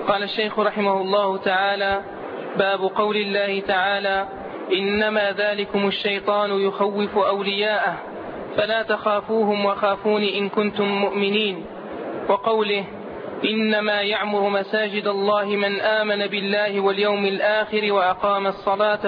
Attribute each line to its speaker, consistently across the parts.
Speaker 1: قال الشيخ رحمه الله تعالى: باب قول الله تعالى: إنما ذلكم الشيطان يخوف أولياءه فلا تخافوهم وخافون إن كنتم مؤمنين. وقوله: إنما يعمر مساجد الله من آمن بالله واليوم الآخر وأقام الصلاة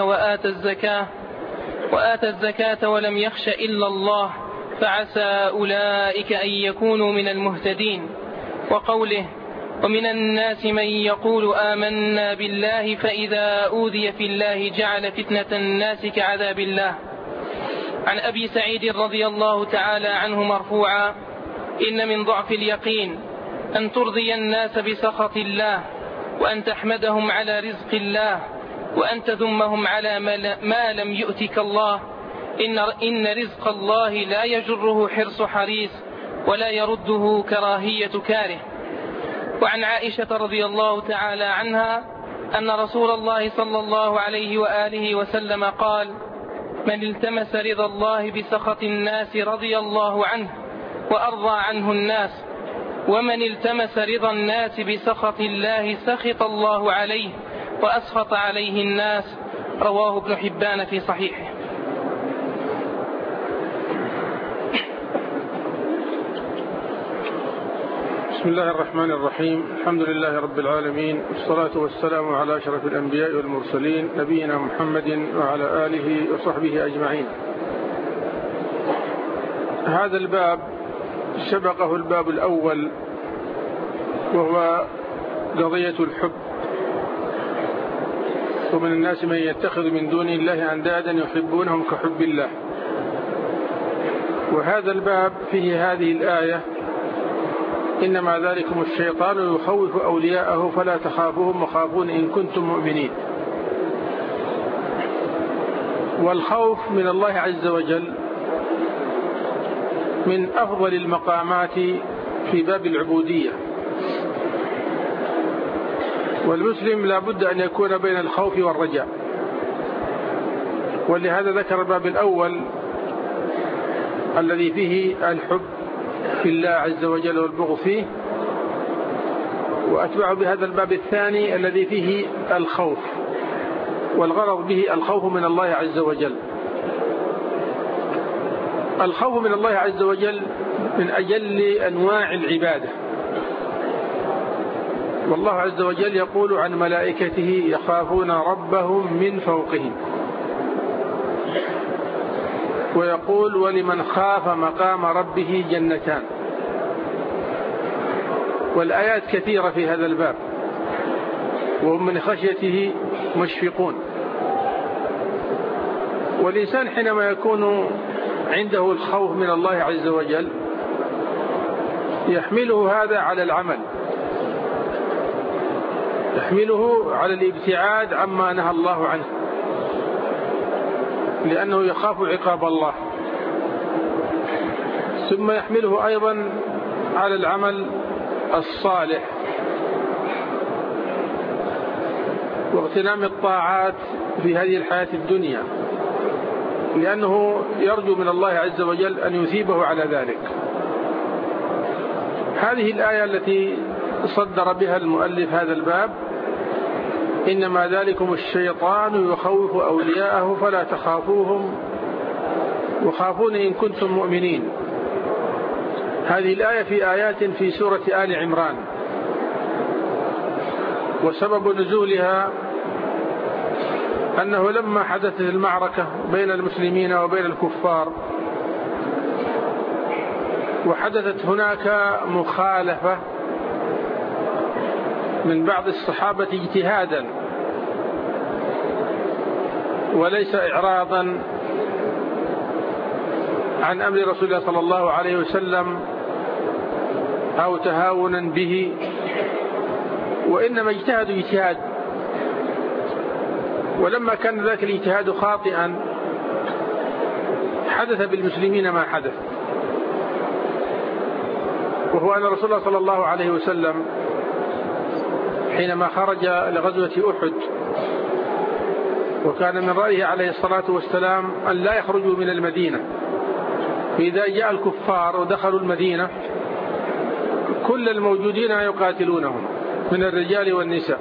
Speaker 1: وآتى الزكاة ولم يخش إلا الله فعسى أولئك أن يكونوا من المهتدين. وقوله: ومن الناس من يقول آمنا بالله فإذا أوذي في الله جعل فتنة الناس كعذاب الله. عن أبي سعيد رضي الله تعالى عنه مرفوعا: إن من ضعف اليقين أن ترضي الناس بسخط الله، وأن تحمدهم على رزق الله، وأن تذمهم على ما لم يؤتك الله. إن رزق الله لا يجره حرص حريص ولا يرده كراهية كاره. وعن عائشة رضي الله تعالى عنها أن رسول الله صلى الله عليه وآله وسلم قال: من التمس رضا الله بسخط الناس رضي الله عنه وأرضى عنه الناس، ومن التمس رضا الناس بسخط الله سخط الله عليه وأسخط عليه الناس. رواه ابن حبان في صحيحه.
Speaker 2: بسم الله الرحمن الرحيم. الحمد لله رب العالمين، والصلاة والسلام على أشرف الأنبياء والمرسلين نبينا محمد وعلى آله وصحبه أجمعين. هذا الباب سبقه الباب الأول، وهو قضية الحب. ومن الناس من يتخذ من دون الله أندادا يحبونهم كحب الله. وهذا الباب فيه هذه الآية: إنما ذلكم الشيطان يخوف أولياءه فلا تخافوهم وخافون إن كنتم مؤمنين. والخوف من الله عز وجل من أفضل المقامات في باب العبودية، والمسلم لا بد أن يكون بين الخوف والرجاء. ولهذا ذكر الباب الأول الذي فيه الحب في الله عز وجل والبغض فيه، وأتبع بهذا الباب الثاني الذي فيه الخوف، والغرض به الخوف من الله عز وجل. الخوف من الله عز وجل من أجل أنواع العبادة. والله عز وجل يقول عن ملائكته: يخافون ربهم من فوقهم. ويقول: ولمن خاف مقام ربه جنتان. والآيات كثيرة في هذا الباب، وهم من خشيته مشفقون. والإنسان حينما يكون عنده الخوف من الله عز وجل يحمله هذا على العمل، يحمله على الابتعاد عما نهى الله عنه، لأنه يخاف عقاب الله. ثم يحمله أيضا على العمل الصالح واغتنام الطاعات في هذه الحياة الدنيا، لأنه يرجو من الله عز وجل أن يثيبه على ذلك. هذه الآية التي صدر بها المؤلف هذا الباب: إنما ذلكم الشيطان يخوف أولياءه فلا تخافوهم وخافون إن كنتم مؤمنين. هذه الآية في آيات في سورة آل عمران، وسبب نزولها أنه لما حدثت المعركة بين المسلمين وبين الكفار، وحدثت هناك مخالفة من بعض الصحابة اجتهادا وليس إعراضا عن أمر رسول الله صلى الله عليه وسلم أو تهاونا به، وإنما اجتهدوا اجتهاد. ولما كان ذاك الاجتهاد خاطئا حدث بالمسلمين ما حدث، وهو أن رسول الله صلى الله عليه وسلم حينما خرج لغزوة أحد، وكان من رأيه عليه الصلاة والسلام أن لا يخرجوا من المدينة، فإذا جاء الكفار ودخلوا المدينة كل الموجودين يقاتلونهم، من الرجال والنساء.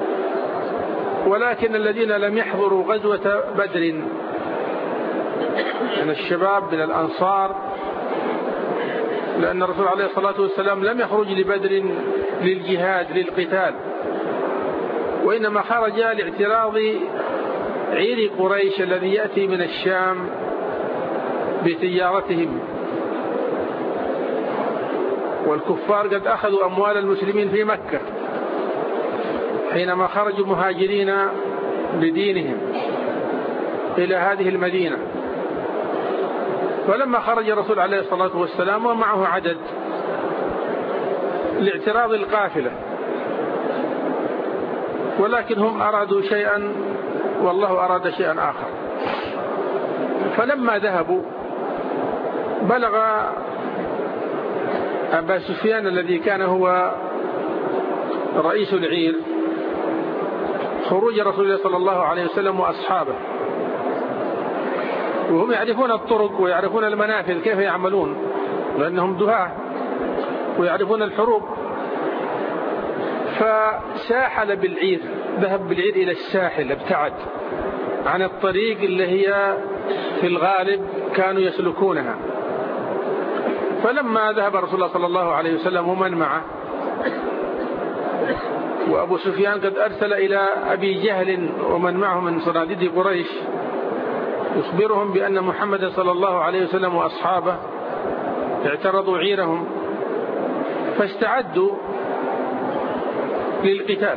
Speaker 2: ولكن الذين لم يحضروا غزوة بدر من الشباب من الأنصار، لأن الرسول عليه الصلاة والسلام لم يخرج لبدر للجهاد للقتال، وإنما خرج لاعتراض عير قريش الذي يأتي من الشام بتجارتهم، والكفار قد أخذوا أموال المسلمين في مكة حينما خرجوا مهاجرين بدينهم إلى هذه المدينة. فلما خرج الرسول عليه الصلاة والسلام ومعه عدد لاعتراض القافلة، ولكن هم أرادوا شيئا والله أراد شيئا آخر. فلما ذهبوا بلغ أبا سفيان الذي كان هو رئيس العير خروج رسول الله صلى الله عليه وسلم وأصحابه، وهم يعرفون الطرق ويعرفون المنافذ كيف يعملون، لأنهم دهاة ويعرفون الحروب. فساحل بالعير، ذهب بالعير إلى الساحل، ابتعد عن الطريق اللي هي في الغالب كانوا يسلكونها. فلما ذهب رسول الله صلى الله عليه وسلم ومن معه، وأبو سفيان قد أرسل إلى أبي جهل ومن معه من صناديد قريش يخبرهم بأن محمد صلى الله عليه وسلم وأصحابه اعترضوا عيرهم، فاستعدوا للقتال،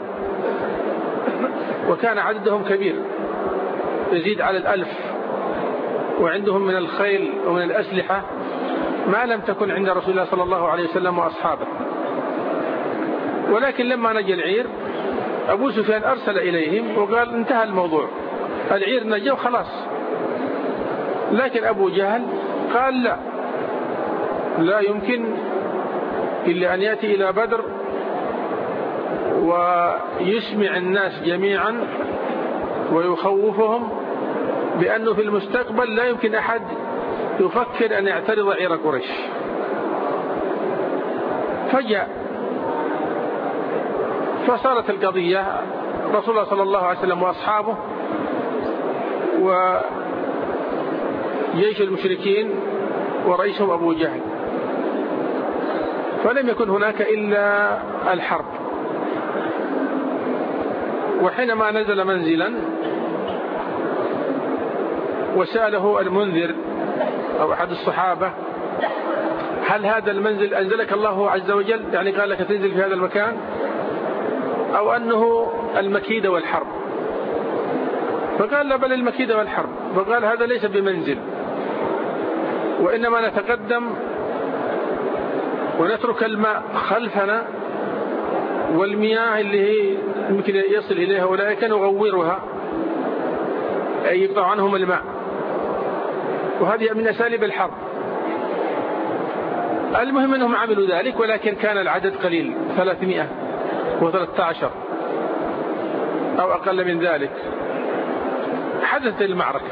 Speaker 2: وكان عددهم كبير يزيد على 1000، وعندهم من الخيل ومن الأسلحة ما لم تكن عند رسول الله صلى الله عليه وسلم وأصحابه. ولكن لما نجى العير أبو سفيان أرسل إليهم وقال انتهى الموضوع، العير نجى وخلاص. لكن أبو جهل قال لا يمكن إلا أن يأتي إلى بدر ويسمع الناس جميعا ويخوفهم بأنه في المستقبل لا يمكن أحد يفكر أن يعترض عير قريش. فجاء، فصارت القضية رسول الله صلى الله عليه وسلم وأصحابه وجيش المشركين ورئيسهم أبو جهل، فلم يكن هناك إلا الحرب. وحينما نزل منزلا وسأله المنذر أو أحد الصحابة هل هذا المنزل أنزلك الله عز وجل، يعني قال لك تنزل في هذا المكان، أو أنه المكيدة والحرب؟ فقال لا، بل المكيدة والحرب. فقال هذا ليس بمنزل، وإنما نتقدم ونترك الماء خلفنا، والمياه اللي هي يمكن يصل إليها أولئك نغورها، أي يقطع عنهم الماء، وهذه من أساليب الحرب. المهم أنهم عملوا ذلك، ولكن كان العدد قليل، 313 أو أقل من ذلك. حدثت المعركة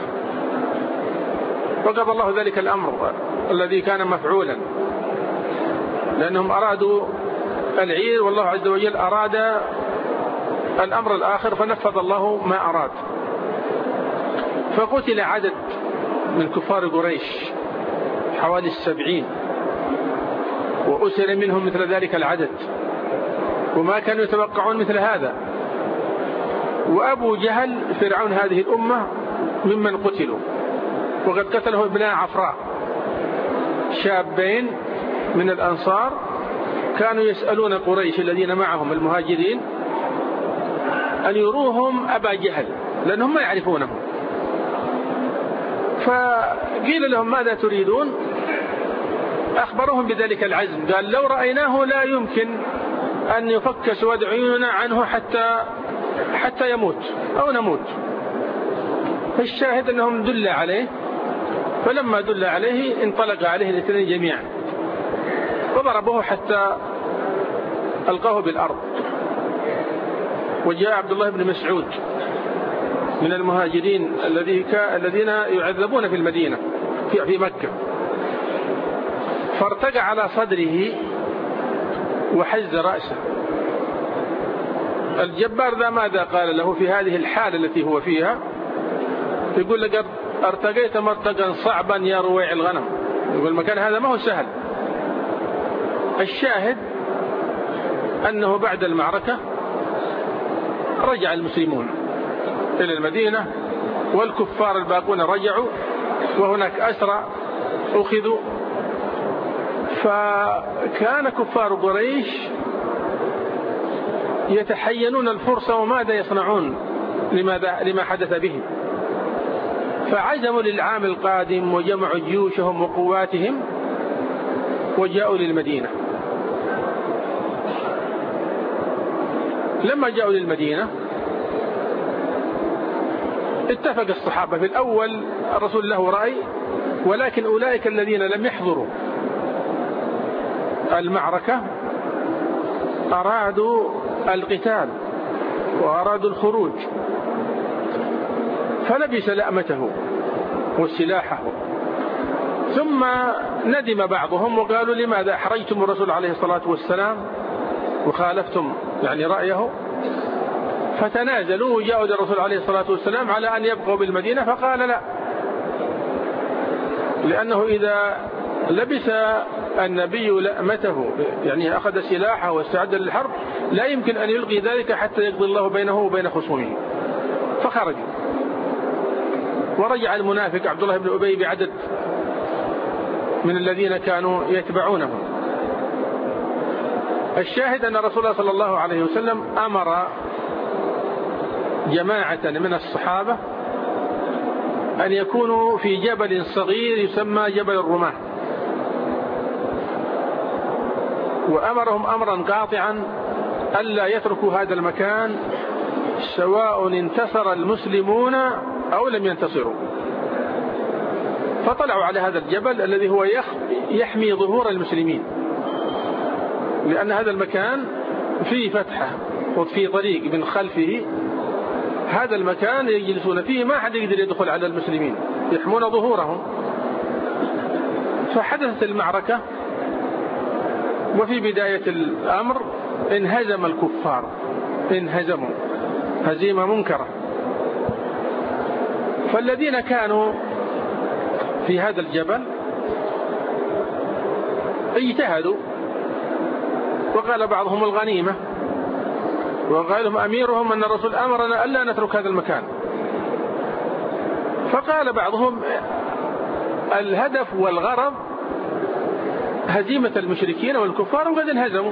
Speaker 2: وقضى الله ذلك الأمر الذي كان مفعولا، لأنهم أرادوا العير والله عز وجل أراد الأمر الآخر فنفذ الله ما أراد. فقتل عدد من كفار قريش حوالي 70، وأسر منهم مثل ذلك العدد، وما كانوا يتوقعون مثل هذا. وأبو جهل فرعون هذه الأمة ممن قتلوا، وقد قتله ابناء عفراء شابين من الأنصار كانوا يسألون قريش الذين معهم المهاجرين أن يروهم أبا جهل لأنهم ما يعرفونه. فقيل لهم ماذا تريدون؟ أخبرهم بذلك العزم، قال لو رأيناه لا يمكن أن يفك سواد عيوننا عنه حتى يموت أو نموت. فالشاهد أنهم دل عليه، فلما دل عليه انطلق عليه الاثنين جميعا وضربوه حتى ألقاه بالأرض. وجاء عبد الله بن مسعود من المهاجرين الذين يعذبون في المدينة في مكة، فارتجع على صدره وحز رأسه الجبار ذا ماذا قال له في هذه الحالة التي هو فيها؟ يقول لك ارتقيت مرتقا صعبا يا رويع الغنم. يقول المكان هذا ما هو سهل. الشاهد أنه بعد المعركة رجع المسلمون إلى المدينة، والكفار الباقون رجعوا، وهناك أسرى أخذوا. فكان كفار قريش يتحينون الفرصة وماذا يصنعون لما حدث بهم، فعزموا للعام القادم وجمعوا جيوشهم وقواتهم وجاءوا للمدينة. لما جاءوا للمدينة اتفق الصحابة. في الأول الرسول له رأي، ولكن أولئك الذين لم يحضروا المعركة أرادوا القتال وأرادوا الخروج، فلبس لأمته وسلاحه. ثم ندم بعضهم وقالوا لماذا أحرجتم الرسول عليه الصلاة والسلام وخالفتم رأيه؟ فتنازلوا وجاءوا للرسول عليه الصلاة والسلام على أن يبقوا بالمدينة، فقال لا، لأنه إذا لبس النبي لأمته أخذ سلاحه واستعد للحرب لا يمكن أن يلقي ذلك حتى يقضي الله بينه وبين خصومه. فخرجوا، ورجع المنافق عبد الله بن أبي بعدد من الذين كانوا يتبعونه. الشاهد أن رسول الله صلى الله عليه وسلم أمر جماعة من الصحابة أن يكونوا في جبل صغير يسمى جبل الرماة، وأمرهم أمرا قاطعا ألا يتركوا هذا المكان سواء انتصر المسلمون أو لم ينتصروا. فطلعوا على هذا الجبل الذي هو يحمي ظهور المسلمين، لأن هذا المكان فيه فتحة وفيه طريق من خلفه. هذا المكان يجلسون فيه، ما حد يقدر يدخل على المسلمين، يحمون ظهورهم. فحدثت المعركة، وفي بداية الأمر انهزم الكفار، انهزموا هزيمة منكرة. فالذين كانوا في هذا الجبل اجتهدوا، وقال بعضهم الغنيمة، وقال لهم أميرهم أن الرسول أمرنا ألا نترك هذا المكان. فقال بعضهم الهدف والغرض هزيمة المشركين والكفار وقد انهزموا.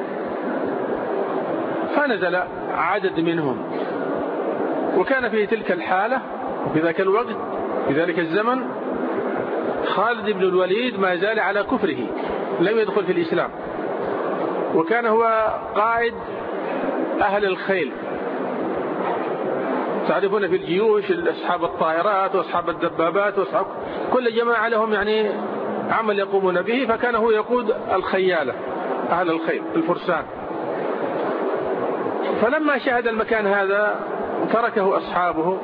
Speaker 2: فنزل عدد منهم، وكان في تلك الحالة في ذاك الوقت في ذلك الزمن خالد بن الوليد ما زال على كفره، لم يدخل في الإسلام، وكان هو قائد أهل الخيل. تعرفون في الجيوش أصحاب الطائرات وأصحاب الدبابات وأصحاب كل جماعة لهم عمل يقومون به، فكان هو يقود الخيالة أهل الخيل الفرسان. فلما شاهد المكان هذا تركه أصحابه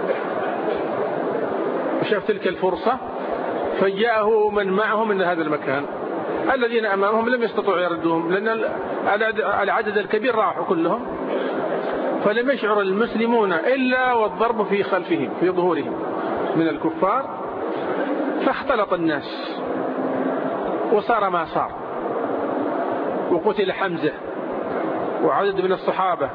Speaker 2: وشاف تلك الفرصة، فجاءه من معهم من هذا المكان. الذين أمامهم لم يستطيعوا يردوهم، لأن العدد الكبير راحوا كلهم، فلم يشعر المسلمون إلا والضرب في خلفهم في ظهورهم من الكفار. فاختلط الناس وصار ما صار، وقتل حمزة وعدد من الصحابة،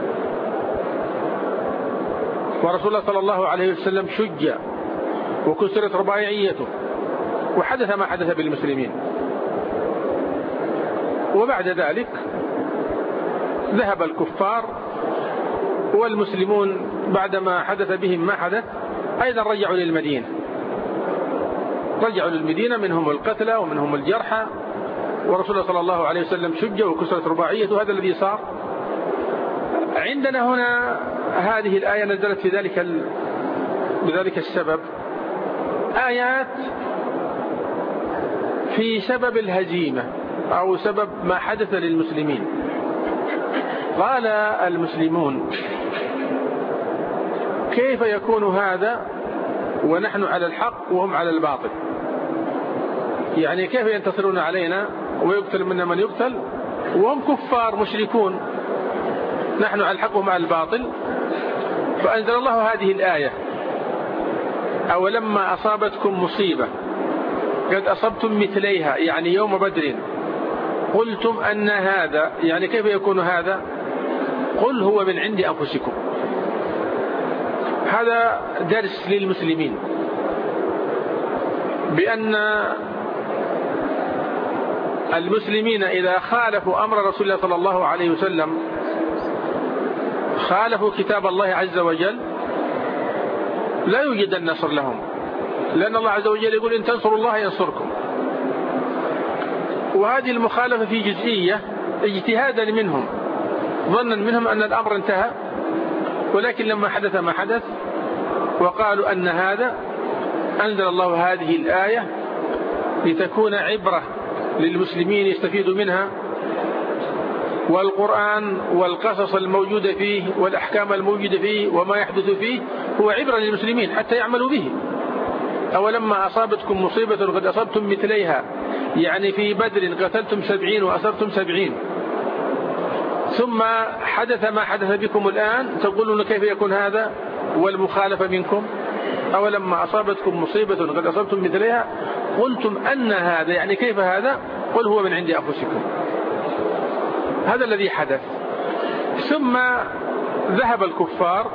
Speaker 2: ورسول الله صلى الله عليه وسلم شج وكسرت رباعيته، وحدث ما حدث بالمسلمين. وبعد ذلك ذهب الكفار، والمسلمون بعدما حدث بهم ما حدث أيضا رجعوا للمدينة، رجعوا للمدينة، منهم القتلى ومنهم الجرحى، ورسول الله صلى الله عليه وسلم شج وكسرت رباعيته. هذا الذي صار. عندنا هنا هذه الآية نزلت في بذلك السبب آيات في سبب الهزيمة أو سبب ما حدث للمسلمين. قال المسلمون كيف يكون هذا ونحن على الحق وهم على الباطل؟ كيف ينتصرون علينا ويقتل منا من يقتل وهم كفار مشركون؟ نحن ألحقهم على الباطل. فأنزل الله هذه الآية: أولما أصابتكم مصيبة قد أصبتم مثليها، يعني يوم بدر، قلتم أن هذا، يعني كيف يكون هذا؟ قل هو من عند أنفسكم. هذا درس للمسلمين بأن المسلمين إذا خالفوا أمر رسول الله صلى الله عليه وسلم، خالفوا كتاب الله عز وجل، لا يوجد النصر لهم، لأن الله عز وجل يقول: إن تنصروا الله ينصركم. وهذه المخالفة في جزئية اجتهادا منهم، ظنا منهم أن الأمر انتهى، ولكن لما حدث ما حدث وقالوا أن هذا، أنزل الله هذه الآية لتكون عبرة للمسلمين يستفيدوا منها، والقرآن والقصص الموجودة فيه والأحكام الموجودة فيه وما يحدث فيه هو عبرة للمسلمين حتى يعملوا به. أولما أصابتكم مصيبة قد أصبتم مثليها، يعني في بدر قتلتم 70 وأسرتم 70، ثم حدث ما حدث بكم الآن تقولون كيف يكون هذا والمخالفة منكم؟ أولما أصابتكم مصيبة قد أصبتم مثليها قلتم أن هذا، يعني كيف هذا؟ قل هو من عند أنفسكم. هذا الذي حدث. ثم ذهب الكفار،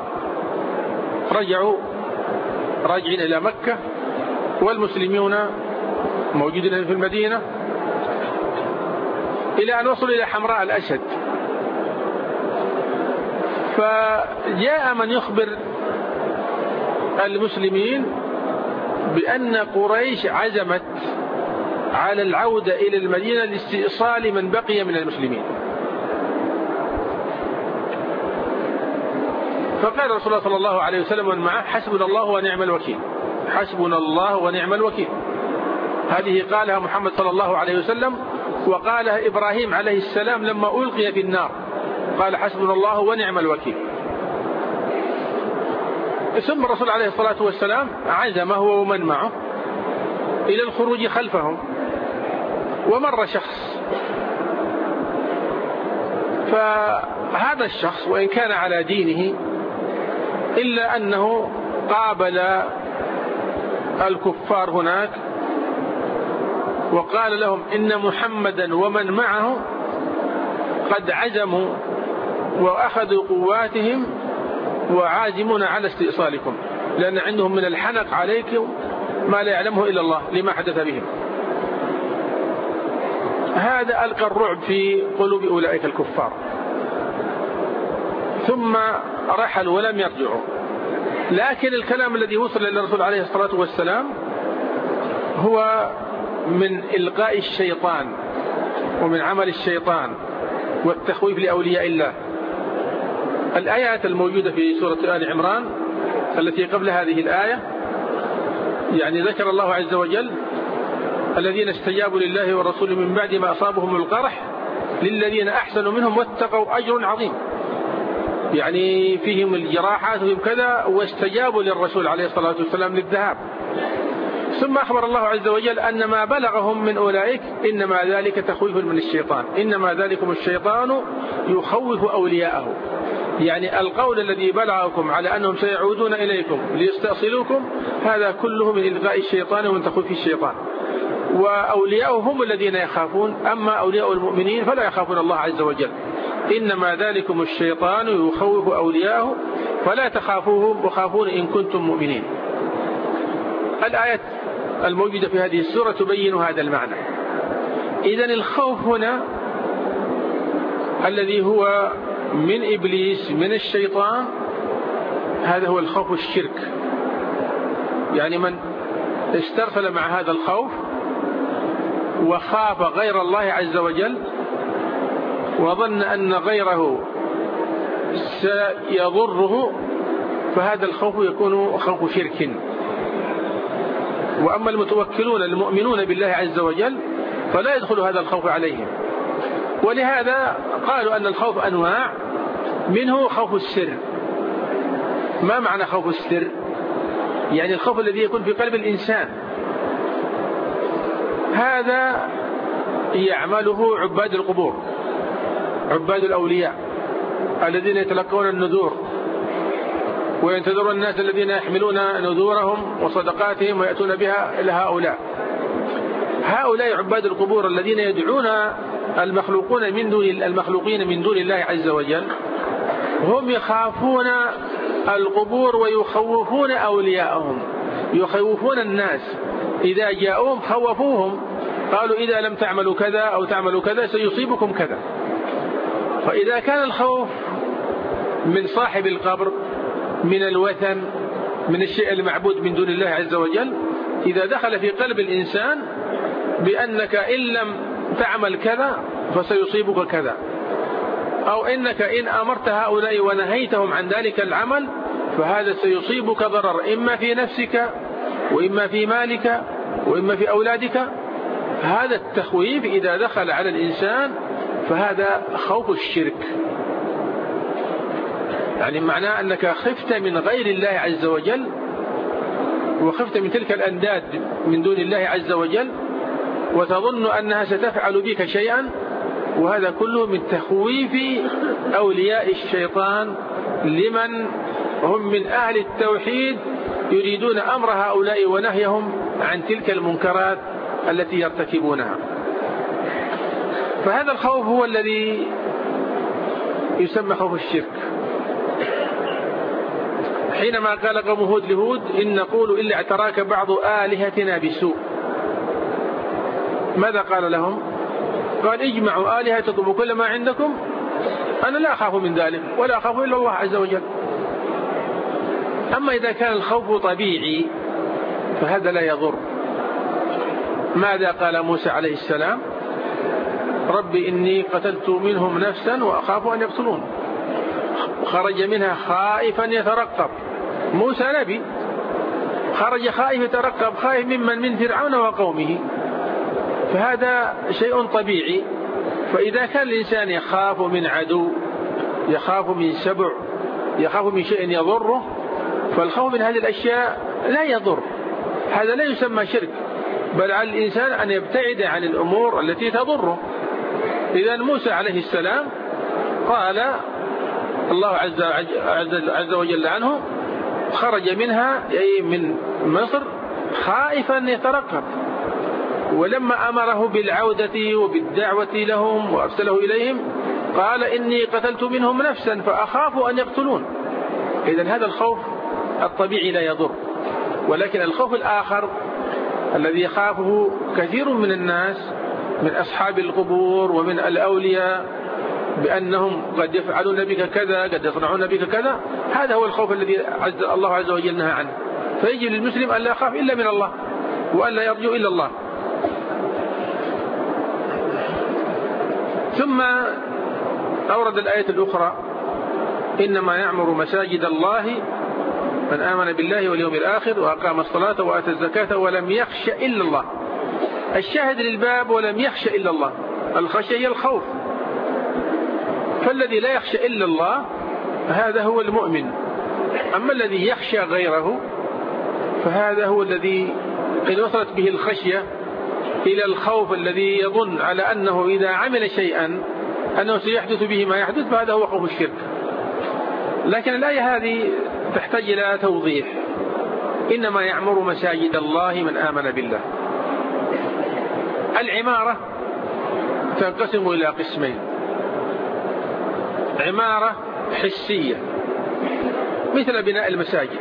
Speaker 2: راجعين إلى مكة، والمسلمون موجودين في المدينة، إلى أن وصلوا إلى حمراء الأسد. فجاء من يخبر المسلمين بأن قريش عزمت على العودة إلى المدينة لاستئصال من بقي من المسلمين. فقال رسول الله صلى الله عليه وسلم ومن معه: حسبنا الله ونعم الوكيل، حسبنا الله ونعم الوكيل. هذه قالها محمد صلى الله عليه وسلم، وقالها إبراهيم عليه السلام لما ألقي في النار، قال: حسبنا الله ونعم الوكيل. ثم الرسول عليه الصلاة والسلام عزم هو ومن معه إلى الخروج خلفهم، ومر شخص، فهذا الشخص وإن كان على دينه إلا أنه قابل الكفار هناك وقال لهم: إن محمدا ومن معه قد عزموا وأخذوا قواتهم وعازمون على استئصالكم، لأن عندهم من الحنق عليكم ما لا يعلمه إلا الله لما حدث بهم. هذا ألقى الرعب في قلوب أولئك الكفار، ثم رحلوا ولم يرجعوا. لكن الكلام الذي وصل إلى الرسول عليه الصلاة والسلام هو من إلقاء الشيطان ومن عمل الشيطان والتخويف لأولياء الله. الآيات الموجودة في سورة آل عمران التي قبل هذه الآية، يعني ذكر الله عز وجل: الذين استجابوا لله ورسوله من بعد ما أصابهم القرح للذين أحسنوا منهم واتقوا أجر عظيم. يعني فيهم الجراحات وفيهم كذا، واستجابوا للرسول عليه الصلاة والسلام للذهاب. ثم أخبر الله عز وجل أن ما بلغهم من أولئك إنما ذلك تخويف من الشيطان، إنما ذلكم الشيطان يخوف أولياءه. يعني القول الذي بلغكم على أنهم سيعودون إليكم ليستأصلوكم هذا كله من إلغاء الشيطان ومن تخويف الشيطان، وأولياءه هم الذين يخافون، أما أولياء المؤمنين فلا يخافون الله عز وجل. إنما ذلكم الشيطان يخوف أولياءه فلا تخافوهم وخافون إن كنتم مؤمنين. الآية الموجودة في هذه السورة تبين هذا المعنى. إذن الخوف هنا الذي هو من إبليس من الشيطان، هذا هو الخوف الشرك. يعني من استرسل مع هذا الخوف وخاف غير الله عز وجل وظن أن غيره سيضره، فهذا الخوف يكون خوف شرك. وأما المتوكلون المؤمنون بالله عز وجل فلا يدخل هذا الخوف عليهم. ولهذا قالوا أن الخوف أنواع، منه خوف السر. ما معنى خوف السر؟ يعني الخوف الذي يكون في قلب الإنسان، هذا يعمله عباد القبور، عباد الأولياء، الذين يتلقون النذور وينتظرون الناس الذين يحملون نذورهم وصدقاتهم ويأتون بها إلى هؤلاء عباد القبور الذين يدعون المخلوقين من دون الله عز وجل، هم يخافون القبور ويخوفون أولياءهم، يخوفون الناس. إذا جاءوهم خوفوهم، قالوا إذا لم تعملوا كذا أو تعملوا كذا سيصيبكم كذا. فإذا كان الخوف من صاحب القبر، من الوثن، من الشيء المعبود من دون الله عز وجل، إذا دخل في قلب الإنسان بأنك إن لم تعمل كذا فسيصيبك كذا، أو إنك إن أمرت هؤلاء ونهيتهم عن ذلك العمل فهذا سيصيبك ضرر إما في نفسك وإما في مالك وإما في أولادك، هذا التخويف إذا دخل على الإنسان فهذا خوف الشرك. يعني معناه أنك خفت من غير الله عز وجل، وخفت من تلك الأنداد من دون الله عز وجل، وتظن أنها ستفعل بك شيئا، وهذا كله من تخويف أولياء الشيطان لمن هم من أهل التوحيد يريدون أمر هؤلاء ونهيهم عن تلك المنكرات التي يرتكبونها. فهذا الخوف هو الذي يسمى خوف الشرك. حينما قال قوم هود لهود إن نقول إلا اعتراك بعض آلهتنا بسوء، ماذا قال لهم؟ قال اجمعوا آلهتكم وكل ما عندكم، أنا لا أخاف من ذلك ولا أخاف إلا الله عز وجل. أما إذا كان الخوف طبيعي فهذا لا يضر. ماذا قال موسى عليه السلام؟ ربي إني قتلت منهم نفسا وأخاف أن يقتلون. خرج منها خائفا يترقب. موسى نبي، خرج خائف يترقب، خائف من فرعون وقومه، فهذا شيء طبيعي. فإذا كان الإنسان يخاف من عدو، يخاف من سبع، يخاف من شيء يضره، فالخوف من هذه الأشياء لا يضر، هذا لا يسمى شرك، بل على الإنسان أن يبتعد عن الأمور التي تضره. إذا موسى عليه السلام قال الله عز وجل عنه خرج منها أي من مصر خائفا يترقب، ولما أمره بالعودة وبالدعوة لهم وأرسله إليهم قال إني قتلت منهم نفسا فأخاف أن يقتلون. إذن هذا الخوف الطبيعي لا يضر. ولكن الخوف الآخر الذي يخافه كثير من الناس من أصحاب القبور ومن الأولياء بأنهم قد يفعلون بك كذا، قد يصنعون بك كذا، هذا هو الخوف الذي الله عز وجل نهى عنه. فيجب للمسلم أن لا يخاف إلا من الله وأن لا يرجو إلا الله. ثم أورد الآية الأخرى إنما يعمر مساجد الله من آمن بالله واليوم الآخر وأقام الصلاة وآتى الزكاة ولم يخش إلا الله. الشاهد للباب ولم يخش إلا الله، الخشية هي الخوف. فالذي لا يخشى إلا الله هذا هو المؤمن. أما الذي يخشى غيره فهذا هو الذي قد وصلت به الخشية إلى الخوف الذي يظن على أنه إذا عمل شيئا أنه سيحدث به ما يحدث، فهذا هو خوف الشرك. لكن الآية هذه تحتاج إلى توضيح. إنما يعمر مساجد الله من آمن بالله. العمارة تنقسم إلى قسمين: عمارة حسية مثل بناء المساجد،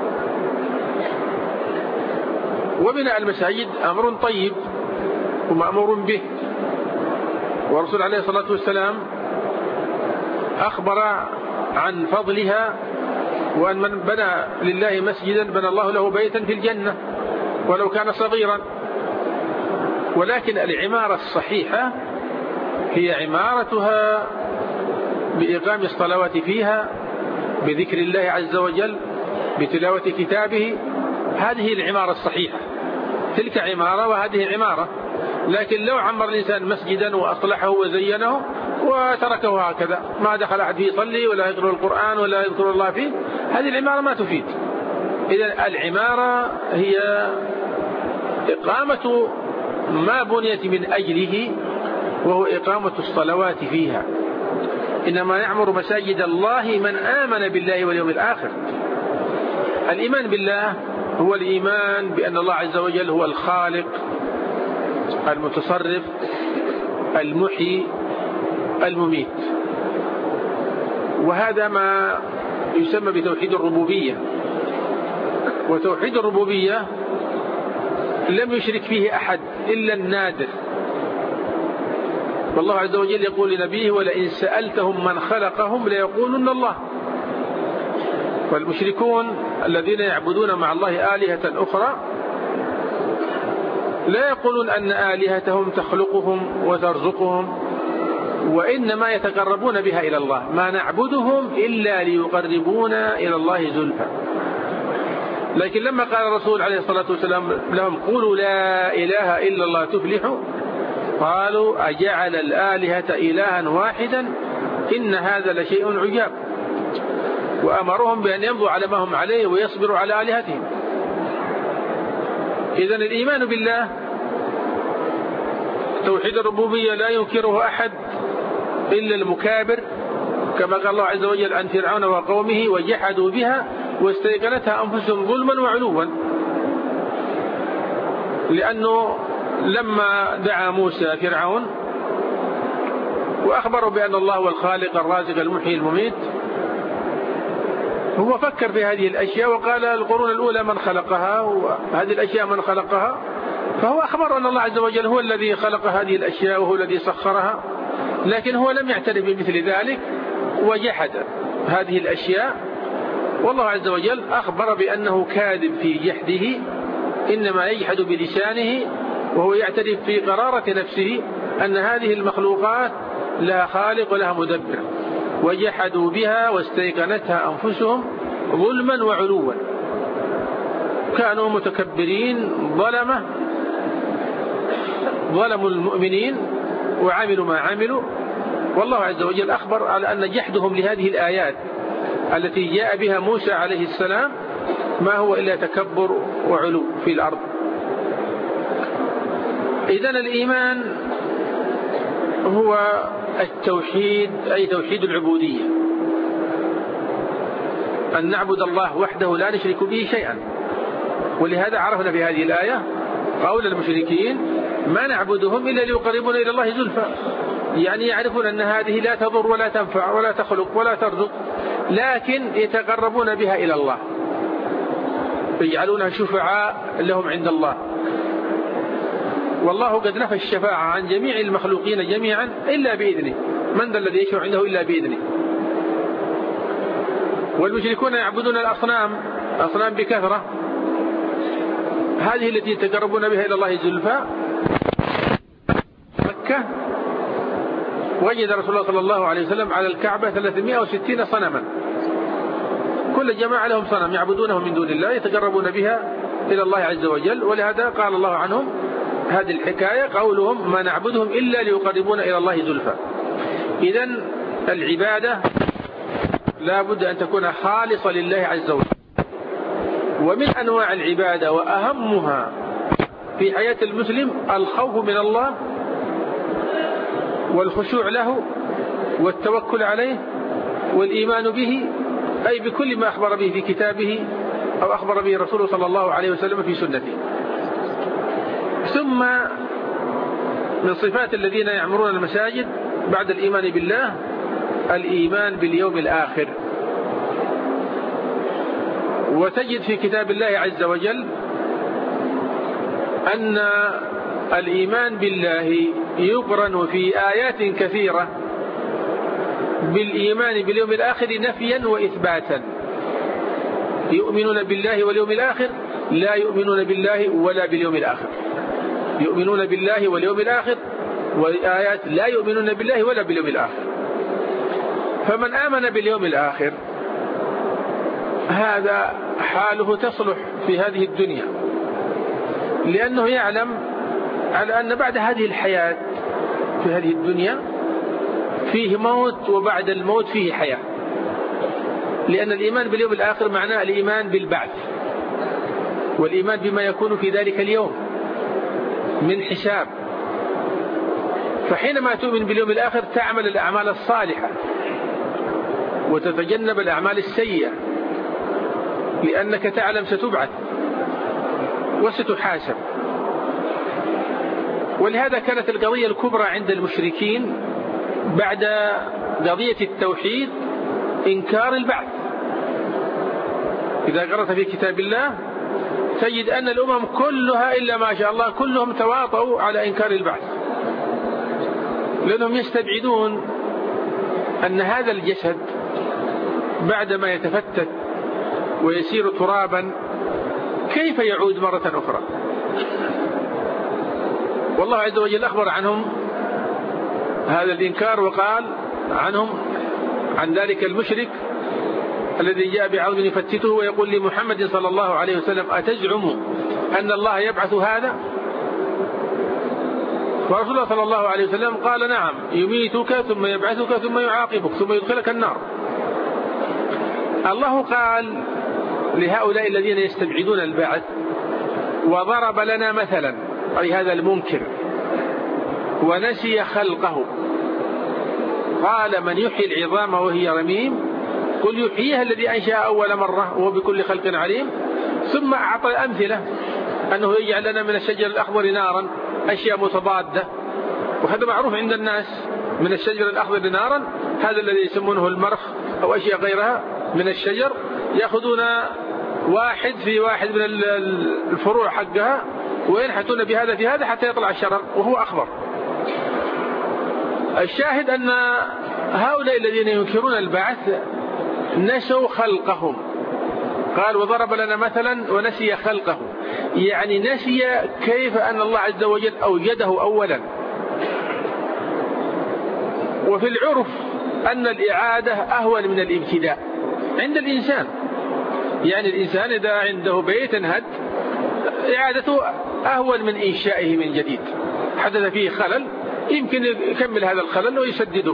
Speaker 2: وبناء المساجد أمر طيب ومأمور به، والرسول عليه الصلاة والسلام أخبر عن فضلها، وأن من بنى لله مسجدا بنى الله له بيتا في الجنة ولو كان صغيرا. ولكن العمارة الصحيحة هي عمارتها بإقام الصلوات فيها، بذكر الله عز وجل، بتلاوة كتابه. هذه العمارة الصحيحة، تلك عمارة وهذه عمارة. لكن لو عمر الإنسان مسجدا وأصلحه وزينه وتركه هكذا، ما دخل أحد فيه يصلي ولا يقرأ القرآن ولا يذكر الله فيه، هذه العمارة ما تفيد. إذن العمارة هي إقامة ما بنيت من أجله، وهو إقامة الصلوات فيها. إنما يعمر مساجد الله من آمن بالله واليوم الآخر. الإيمان بالله هو الإيمان بأن الله عز وجل هو الخالق المتصرف المحيي المميت، وهذا ما يسمى بتوحيد الربوبية. وتوحيد الربوبية لم يشرك فيه أحد إلا النادر، والله عز وجل يقول لنبيه: ولئن سألتهم من خلقهم ليقولن الله. والمشركون الذين يعبدون مع الله آلهة أخرى لا يقولون أن آلهتهم تخلقهم وترزقهم، وإنما يتقربون بها إلى الله. ما نعبدهم إلا ليقربونا إلى الله زلفى. لكن لما قال الرسول عليه الصلاة والسلام لهم: قولوا لا إله إلا الله تفلحوا، قالوا: أجعل الآلهة إلها واحدا إن هذا لشيء عجاب. وأمرهم بأن يمضوا على ما هم عليه ويصبروا على آلهتهم. إذن الإيمان بالله توحيد الربوبية لا ينكره أحد إلا المكابر، كما قال الله عز وجل عن فرعون وقومه: وجحدوا بها واستيقنتها أنفسهم ظلما وعلوا. لأنه لما دعا موسى فرعون وأخبره بأن الله هو الخالق الرازق المحيي المميت، هو فكر في هذه الأشياء وقال: القرون الأولى من خلقها، وهذه الأشياء من خلقها. فهو أخبر أن الله عز وجل هو الذي خلق هذه الأشياء وهو الذي سخرها، لكن هو لم يعترف بمثل ذلك وجحد هذه الأشياء. والله عز وجل أخبر بأنه كاذب في جحده، إنما يجحد بلسانه وهو يعترف في قرارة نفسه أن هذه المخلوقات لها خالق ولها مدبر. وجحدوا بها واستيقنتها أنفسهم ظلما وعلوا. كانوا متكبرين ظلموا المؤمنين وعملوا ما عملوا. والله عز وجل أخبر على أن جحدهم لهذه الآيات التي جاء بها موسى عليه السلام ما هو إلا تكبر وعلو في الأرض. إذن الإيمان هو التوحيد، أي توحيد العبودية، أن نعبد الله وحده لا نشرك به شيئا. ولهذا عرفنا في هذه الآية قول المشركين: ما نعبدهم إلا ليقربونا إلى الله زلفى. يعني يعرفون أن هذه لا تضر ولا تنفع ولا تخلق ولا ترزق، لكن يتقربون بها إلى الله، يجعلونها شفعاء لهم عند الله. والله قد نفى الشفاعة عن جميع المخلوقين جميعا إلا بإذنه. من ذا الذي يشفع عنده إلا بإذنه؟ والمشركون يعبدون الأصنام بكثرة، هذه التي يتقربون بها إلى الله زلفى. مكة وجد رسول الله صلى الله عليه وسلم على الكعبة 360 صنما، كل جماعة لهم صنم يعبدونه من دون الله يتقربون بها إلى الله عز وجل. ولهذا قال الله عنهم هذه الحكاية قولهم: ما نعبدهم إلا ليقربونا إلى الله زلفى. إذن العبادة لا بد أن تكون خالصة لله عز وجل. ومن أنواع العبادة وأهمها في حياة المسلم الخوف من الله والخشوع له والتوكل عليه والإيمان به، أي بكل ما أخبر به في كتابه أو أخبر به رسوله صلى الله عليه وسلم في سنته. ثم من صفات الذين يعمرون المساجد بعد الإيمان بالله الإيمان باليوم الآخر. وتجد في كتاب الله عز وجل أن الإيمان بالله يقرن في آيات كثيرة بالإيمان باليوم الآخر نفيا وإثباتا. يؤمنون بالله واليوم الآخر، لا يؤمنون بالله ولا باليوم الآخر. يؤمنون بالله واليوم الآخر، وآيات لا يؤمنون بالله ولا باليوم الآخر. فمن آمن باليوم الآخر هذا حاله تصلح في هذه الدنيا، لأنه يعلم على أن بعد هذه الحياة في هذه الدنيا فيه موت، وبعد الموت فيه حياة. لأن الإيمان باليوم الآخر معناه الإيمان بالبعث، والإيمان بما يكون في ذلك اليوم من حساب. فحينما تؤمن باليوم الآخر تعمل الأعمال الصالحة وتتجنب الأعمال السيئة، لأنك تعلم ستبعث وستحاسب. ولهذا كانت القضية الكبرى عند المشركين بعد قضية التوحيد إنكار البعث. إذا قرأت في كتاب الله تجد أن الأمم كلها إلا ما شاء الله كلهم تواطؤوا على إنكار البعث، لأنهم يستبعدون أن هذا الجسد بعدما يتفتت ويسير ترابا كيف يعود مرة أخرى. والله عز وجل أخبر عنهم هذا الإنكار وقال عنهم عن ذلك المشرك الذي جاء بعظم يفتته ويقول لمحمد صلى الله عليه وسلم: أتزعم أن الله يبعث هذا؟ ورسول الله صلى الله عليه وسلم قال: نعم، يميتك ثم يبعثك ثم يعاقبك ثم يدخلك النار. الله قال لهؤلاء الذين يستبعدون البعث: وضرب لنا مثلا، أي هذا المنكر، ونسي خلقه، قال: من يحيي العظام وهي رميم قل يحييها الذي أنشأ أول مرة وهو بكل خلق عليم. ثم أعطى أمثلة أنه يجعل لنا من الشجر الأخضر نارا، أشياء متضادة، وهذا معروف عند الناس، من الشجر الأخضر نارا، هذا الذي يسمونه المرخ أو أشياء غيرها من الشجر، يأخذون واحد في واحد من الفروع حقها وينحتون بهذا في هذا حتى يطلع الشرر وهو أخضر. الشاهد أن هؤلاء الذين ينكرون البعث نسوا خلقهم، قال: وضرب لنا مثلا ونسي خلقه، يعني نسي كيف أن الله عز وجل أوجده أولا. وفي العرف أن الإعادة أهون من الابتداء عند الإنسان، يعني الإنسان إذا عنده بيت انهد إعادته أهون من إنشائه من جديد، حدث فيه خلل يمكن يكمل هذا الخلل ويسدده.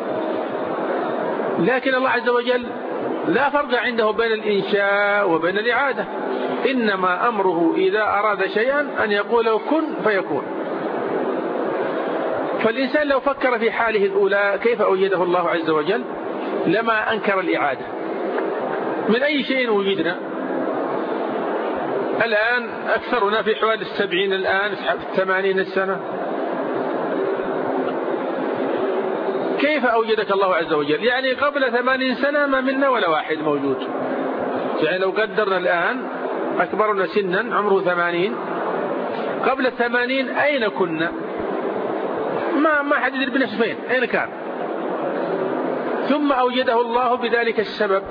Speaker 2: لكن الله عز وجل لا فرق عنده بين الإنشاء وبين الإعادة، إنما أمره إذا أراد شيئا أن يقول كن فيكون. فالإنسان لو فكر في حاله الأولى كيف أوجده الله عز وجل لما أنكر الإعادة. من أي شيء وجدنا الآن؟ أكثرنا في حوالي 70 الآن، في 80 سنة. كيف أوجدك الله عز وجل؟ يعني قبل 80 سنة ما منا ولا واحد موجود. يعني لو قدرنا الآن أكبرنا سنا عمره 80، قبل 80 أين كنا؟ ما حد يدري بنفسه فين، أين كان؟ ثم أوجده الله بذلك السبب،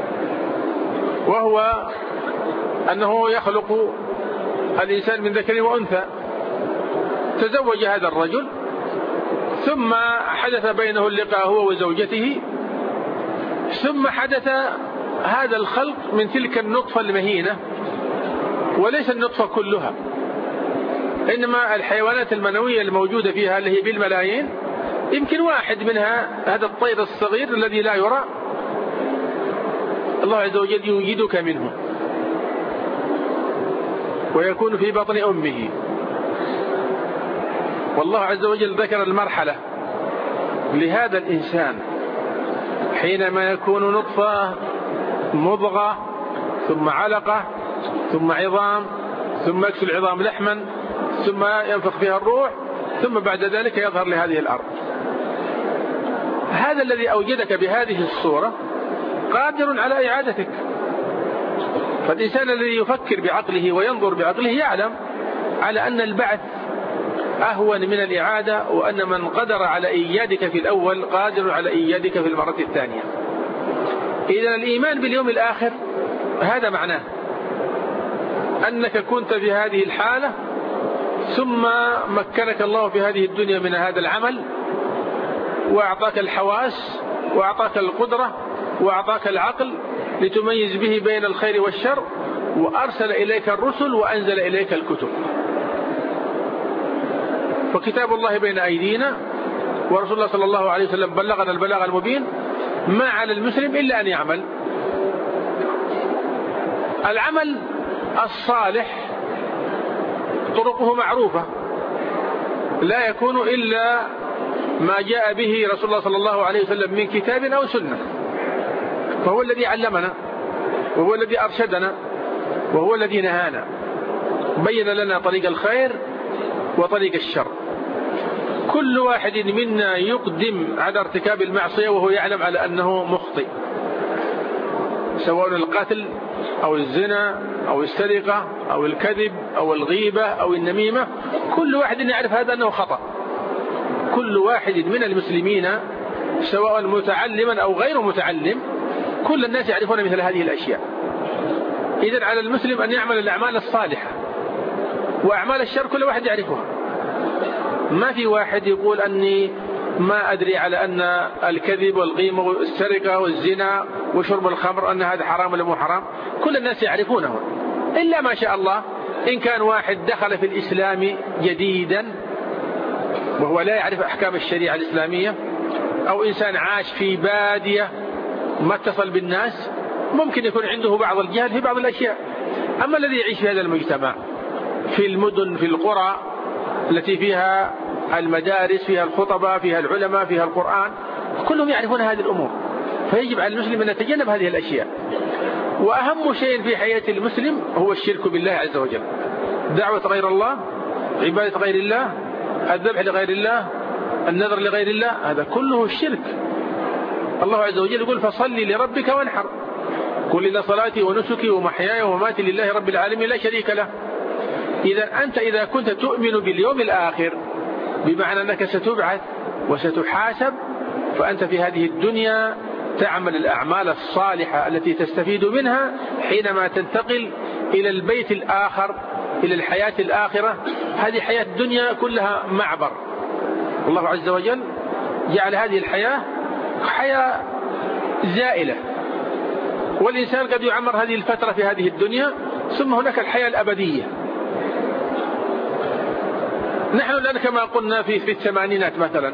Speaker 2: وهو أنه يخلق الإنسان من ذكر وأنثى. تزوج هذا الرجل ثم حدث بينه اللقاء هو وزوجته، ثم حدث هذا الخلق من تلك النطفة المهينة، وليس النطفة كلها، إنما الحيوانات المنوية الموجودة فيها اللي هي بالملايين، يمكن واحد منها هذا الطير الصغير الذي لا يرى، الله عز وجل يوجدك منه ويكون في بطن أمه. والله عز وجل ذكر المرحلة لهذا الإنسان حينما يكون نطفة مضغة ثم علقة ثم عظام ثم يكسو العظام لحما ثم ينفخ فيها الروح ثم بعد ذلك يظهر لهذه الأرض. هذا الذي أوجدك بهذه الصورة قادر على إعادتك. فالإنسان الذي يفكر بعقله وينظر بعقله يعلم على أن البعث أهون من الإعادة، وأن من قدر على إيجادك في الأول قادر على إيجادك في المرة الثانية. إذن الإيمان باليوم الآخر هذا معناه أنك كنت في هذه الحالة ثم مكنك الله في هذه الدنيا من هذا العمل وأعطاك الحواس وأعطاك القدرة وأعطاك العقل لتميز به بين الخير والشر، وأرسل إليك الرسل وأنزل إليك الكتب. وكتاب الله بين أيدينا، ورسول الله صلى الله عليه وسلم بلغنا البلاغ المبين. ما على المسلم إلا أن يعمل. العمل الصالح طرقه معروفة، لا يكون إلا ما جاء به رسول الله صلى الله عليه وسلم من كتاب أو سنة. فهو الذي علمنا وهو الذي أرشدنا وهو الذي نهانا، بين لنا طريق الخير وطريق الشر. كل واحد منا يقدم على ارتكاب المعصية وهو يعلم على أنه مخطئ، سواء القتل أو الزنا أو السرقة أو الكذب أو الغيبة أو النميمة، كل واحد يعرف هذا أنه خطأ. كل واحد من المسلمين سواء متعلما أو غير متعلم، كل الناس يعرفون مثل هذه الأشياء. إذن على المسلم أن يعمل الأعمال الصالحة، وأعمال الشر كل واحد يعرفها. ما في واحد يقول أني ما أدري على أن الكذب والغيبة والسرقة والزنا وشرب الخمر أن هذا حرام ولا مو حرام. كل الناس يعرفونه، إلا ما شاء الله إن كان واحد دخل في الإسلام جديدا وهو لا يعرف أحكام الشريعة الإسلامية، أو إنسان عاش في بادية ما اتصل بالناس، ممكن يكون عنده بعض الجهل في بعض الأشياء. أما الذي يعيش في هذا المجتمع في المدن في القرى التي فيها المدارس فيها الخطباء فيها العلماء فيها القرآن، كلهم يعرفون هذه الأمور. فيجب على المسلم أن يتجنب هذه الأشياء. وأهم شيء في حياة المسلم هو الشرك بالله عز وجل، دعوة غير الله، عبادة غير الله، الذبح لغير الله، النذر لغير الله، هذا كله الشرك. الله عز وجل يقول فصلي لربك وانحر، قل إن صلاتي ونسكي ومحياي ومماتي لله رب العالمين لا شريك له. إذا أنت إذا كنت تؤمن باليوم الآخر بمعنى أنك ستبعث وستحاسب، فأنت في هذه الدنيا تعمل الأعمال الصالحة التي تستفيد منها حينما تنتقل إلى البيت الآخر، إلى الحياة الآخرة. هذه حياة الدنيا كلها معبر. الله عز وجل جعل هذه الحياة حياة زائلة، والإنسان قد يعمر هذه الفترة في هذه الدنيا، ثم هناك الحياة الأبدية. نحن الآن كما قلنا في الثمانينات مثلا،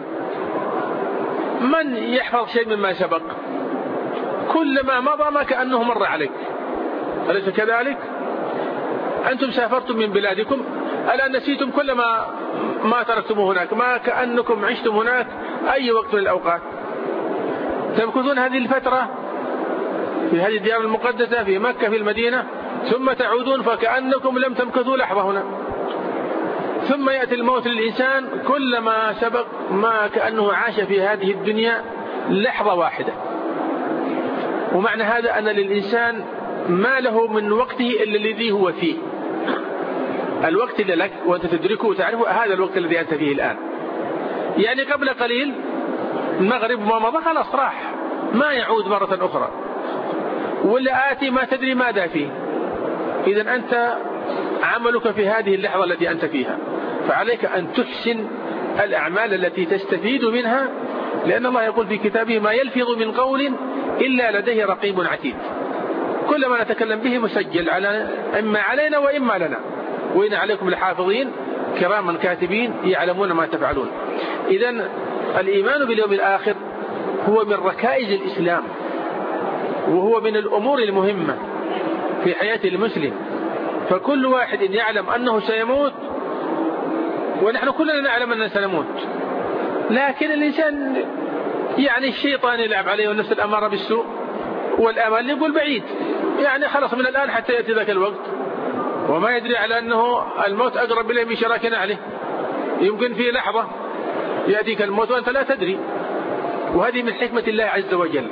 Speaker 2: من يحفظ شيء مما سبق كلما مضى ما كأنه مر عليك، أليس كذلك؟ أنتم سافرتم من بلادكم الآن نسيتم كل ما تركتموه هناك، ما كأنكم عشتم هناك أي وقت من الأوقات. تمكثون هذه الفترة في هذه الديار المقدسة في مكة في المدينة، ثم تعودون فكأنكم لم تمكثوا لحظة هنا. ثم يأتي الموت للإنسان كلما سبق ما كأنه عاش في هذه الدنيا لحظة واحدة. ومعنى هذا أن للإنسان ما له من وقته إلا الذي هو فيه. الوقت اللي لك وأنت تدركه وتعرفه هذا الوقت الذي أنت فيه الآن. يعني قبل قليل المغرب ما مضى خلاص راح، ما يعود مرة أخرى، ولا آتي ما تدري ماذا فيه. إذن أنت عملك في هذه اللحظة التي أنت فيها، فعليك أن تحسن الأعمال التي تستفيد منها، لأن الله يقول في كتابه ما يلفظ من قول إلا لديه رقيب عتيد. كل ما نتكلم به مسجل إما علينا وإما لنا، وإن عليكم لحافظين كراما كاتبين يعلمون ما تفعلون. إذن الإيمان باليوم الآخر هو من ركائز الإسلام، وهو من الأمور المهمة في حياة المسلم. فكل واحد يعلم أنه سيموت، ونحن كلنا نعلم أننا سنموت، لكن الإنسان يعني الشيطان يلعب عليه والنفس الأمارة بالسوء والآمال يقول بعيد، يعني خلص من الآن حتى يأتي ذاك الوقت، وما يدري على أنه الموت أقرب إليه من شراك نعله. يمكن في لحظة يأتيك الموت وأنت لا تدري. وهذه من حكمة الله عز وجل.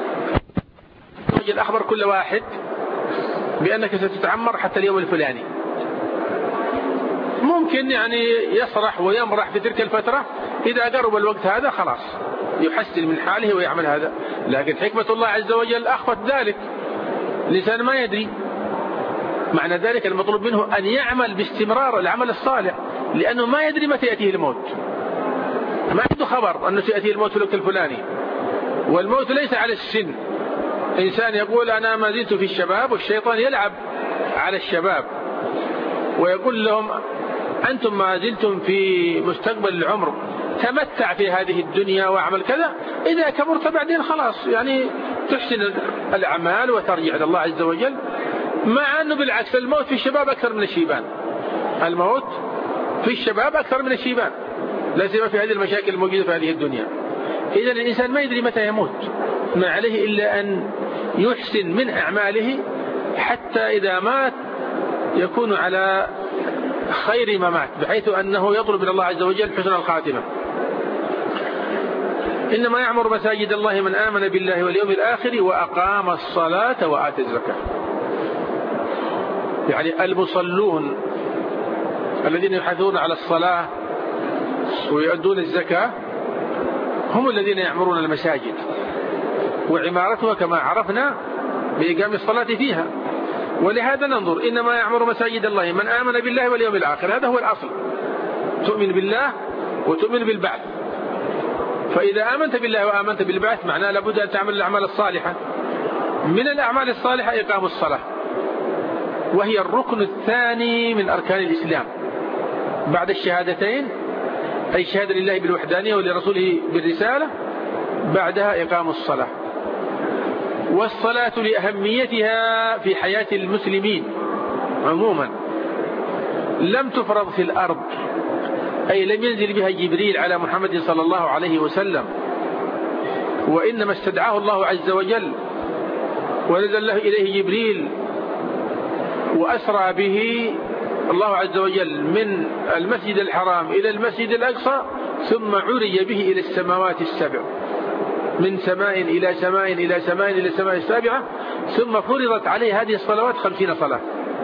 Speaker 2: أخبر كل واحد بأنك ستتعمر حتى اليوم الفلاني. ممكن يعني يسرح ويمرح في تلك الفترة، إذا قرب الوقت هذا خلاص يحسن من حاله ويعمل هذا. لكن حكمة الله عز وجل أخفت ذلك، الإنسان ما يدري. معنى ذلك المطلوب منه أن يعمل باستمرار العمل الصالح، لأنه ما يدري متى يأتيه الموت، ما عنده خبر أنه سيأتيه الموت في الوقت الفلاني. والموت ليس على السن. إنسان يقول أنا ما زلت في الشباب، والشيطان يلعب على الشباب ويقول لهم أنتم ما زلتم في مستقبل العمر، تمتع في هذه الدنيا واعمل كذا، إذا كبرت بعدين خلاص يعني تحسن الأعمال وترجع إلى الله عز وجل. مع أنه بالعكس الموت في الشباب أكثر من الشيبان، الموت في الشباب أكثر من الشيبان، لا سيما في هذه المشاكل الموجودة في هذه الدنيا. إذن الإنسان ما يدري متى يموت، ما عليه إلا أن يحسن من أعماله حتى إذا مات يكون على خير ما مات، بحيث أنه يطلب من الله عز وجل حسن الخاتمة. إنما يعمر مساجد الله من آمن بالله واليوم الآخر وأقام الصلاة وآتى الزكاة. يعني المصلون الذين يحافظون على الصلاة ويؤدون الزكاة هم الذين يعمرون المساجد، وعمارتها كما عرفنا بإقام الصلاة فيها. ولهذا ننظر إنما يعمر مساجد الله من آمن بالله واليوم الآخر، هذا هو الأصل، تؤمن بالله وتؤمن بالبعث. فإذا آمنت بالله وآمنت بالبعث معناه لابد أن تعمل الأعمال الصالحة. من الأعمال الصالحة إقام الصلاة، وهي الركن الثاني من أركان الإسلام بعد الشهادتين، أي شهادة لله بالوحدانية ولرسوله بالرسالة، بعدها إقام الصلاة. والصلاة لأهميتها في حياة المسلمين عموما لم تفرض في الأرض، أي لم ينزل بها جبريل على محمد صلى الله عليه وسلم، وإنما استدعاه الله عز وجل ونزل له إليه جبريل وأسرى به الله عز وجل من المسجد الحرام إلى المسجد الأقصى، ثم عرج به إلى السماوات السبع، من سماء إلى سماء إلى سماء إلى السماء السابعة، ثم فرضت عليه هذه الصلوات 50 صلاة.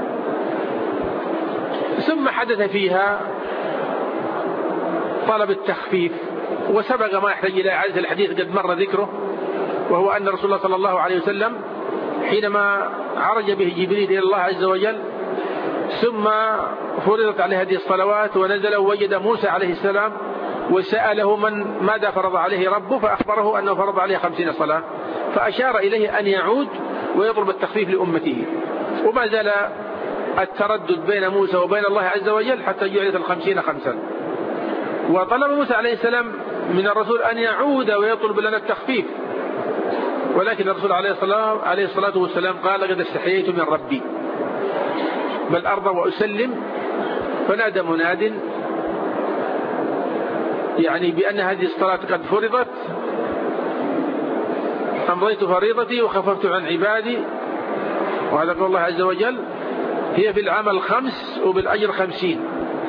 Speaker 2: ثم حدث فيها طلب التخفيف، وسبق ما يحتاج إلى إعادة الحديث قد مر ذكره، وهو أن رسول الله صلى الله عليه وسلم حينما عرج به جبريل إلى الله عز وجل ثم فرضت عليه هذه الصلوات ونزل ووجد موسى عليه السلام وسأله ماذا فرض عليه ربه، فأخبره أنه فرض عليه 50 صلاة، فأشار إليه أن يعود ويطلب التخفيف لأمته. وما زال التردد بين موسى وبين الله عز وجل حتى جعلت 50 خمسا. وطلب موسى عليه السلام من الرسول أن يعود ويطلب لنا التخفيف، ولكن الرسول عليه الصلاة والسلام قال قد استحييت من ربي بل أرضى وأسلم. فنادى مناد يعني بأن هذه الصلاة قد فرضت، أمضيت فريضتي وخففت عن عبادي، وهذا قول الله عز وجل هي في العمل 5 وبالأجر 50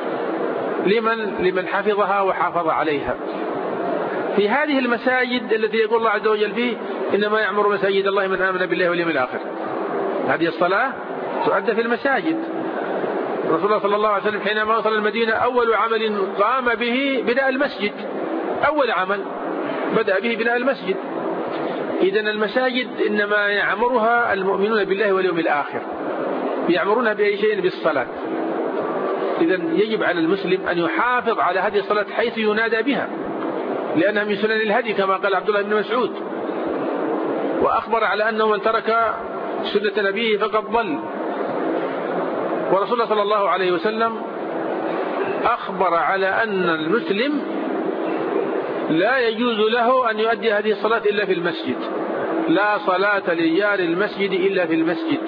Speaker 2: لمن حفظها وحافظ عليها. في هذه المساجد التي يقول الله عز وجل فيه إنما يعمر مساجد الله من آمن بالله واليوم الآخر، هذه الصلاة تؤدى في المساجد. رسول الله صلى الله عليه وسلم حينما وصل المدينة أول عمل قام به بناء المسجد، أول عمل بدأ به بناء المسجد. إذن المساجد إنما يعمرها المؤمنون بالله واليوم الآخر، يعمرونها بأي شيء؟ بالصلاة. إذن يجب على المسلم أن يحافظ على هذه الصلاة حيث ينادى بها، لأنها من سنن الهدي كما قال عبد الله بن مسعود، وأخبر على أنه من ترك سنة نبيه فقد ضل. ورسول الله صلى الله عليه وسلم أخبر على أن المسلم لا يجوز له أن يؤدي هذه الصلاة إلا في المسجد، لا صلاة لجار المسجد إلا في المسجد.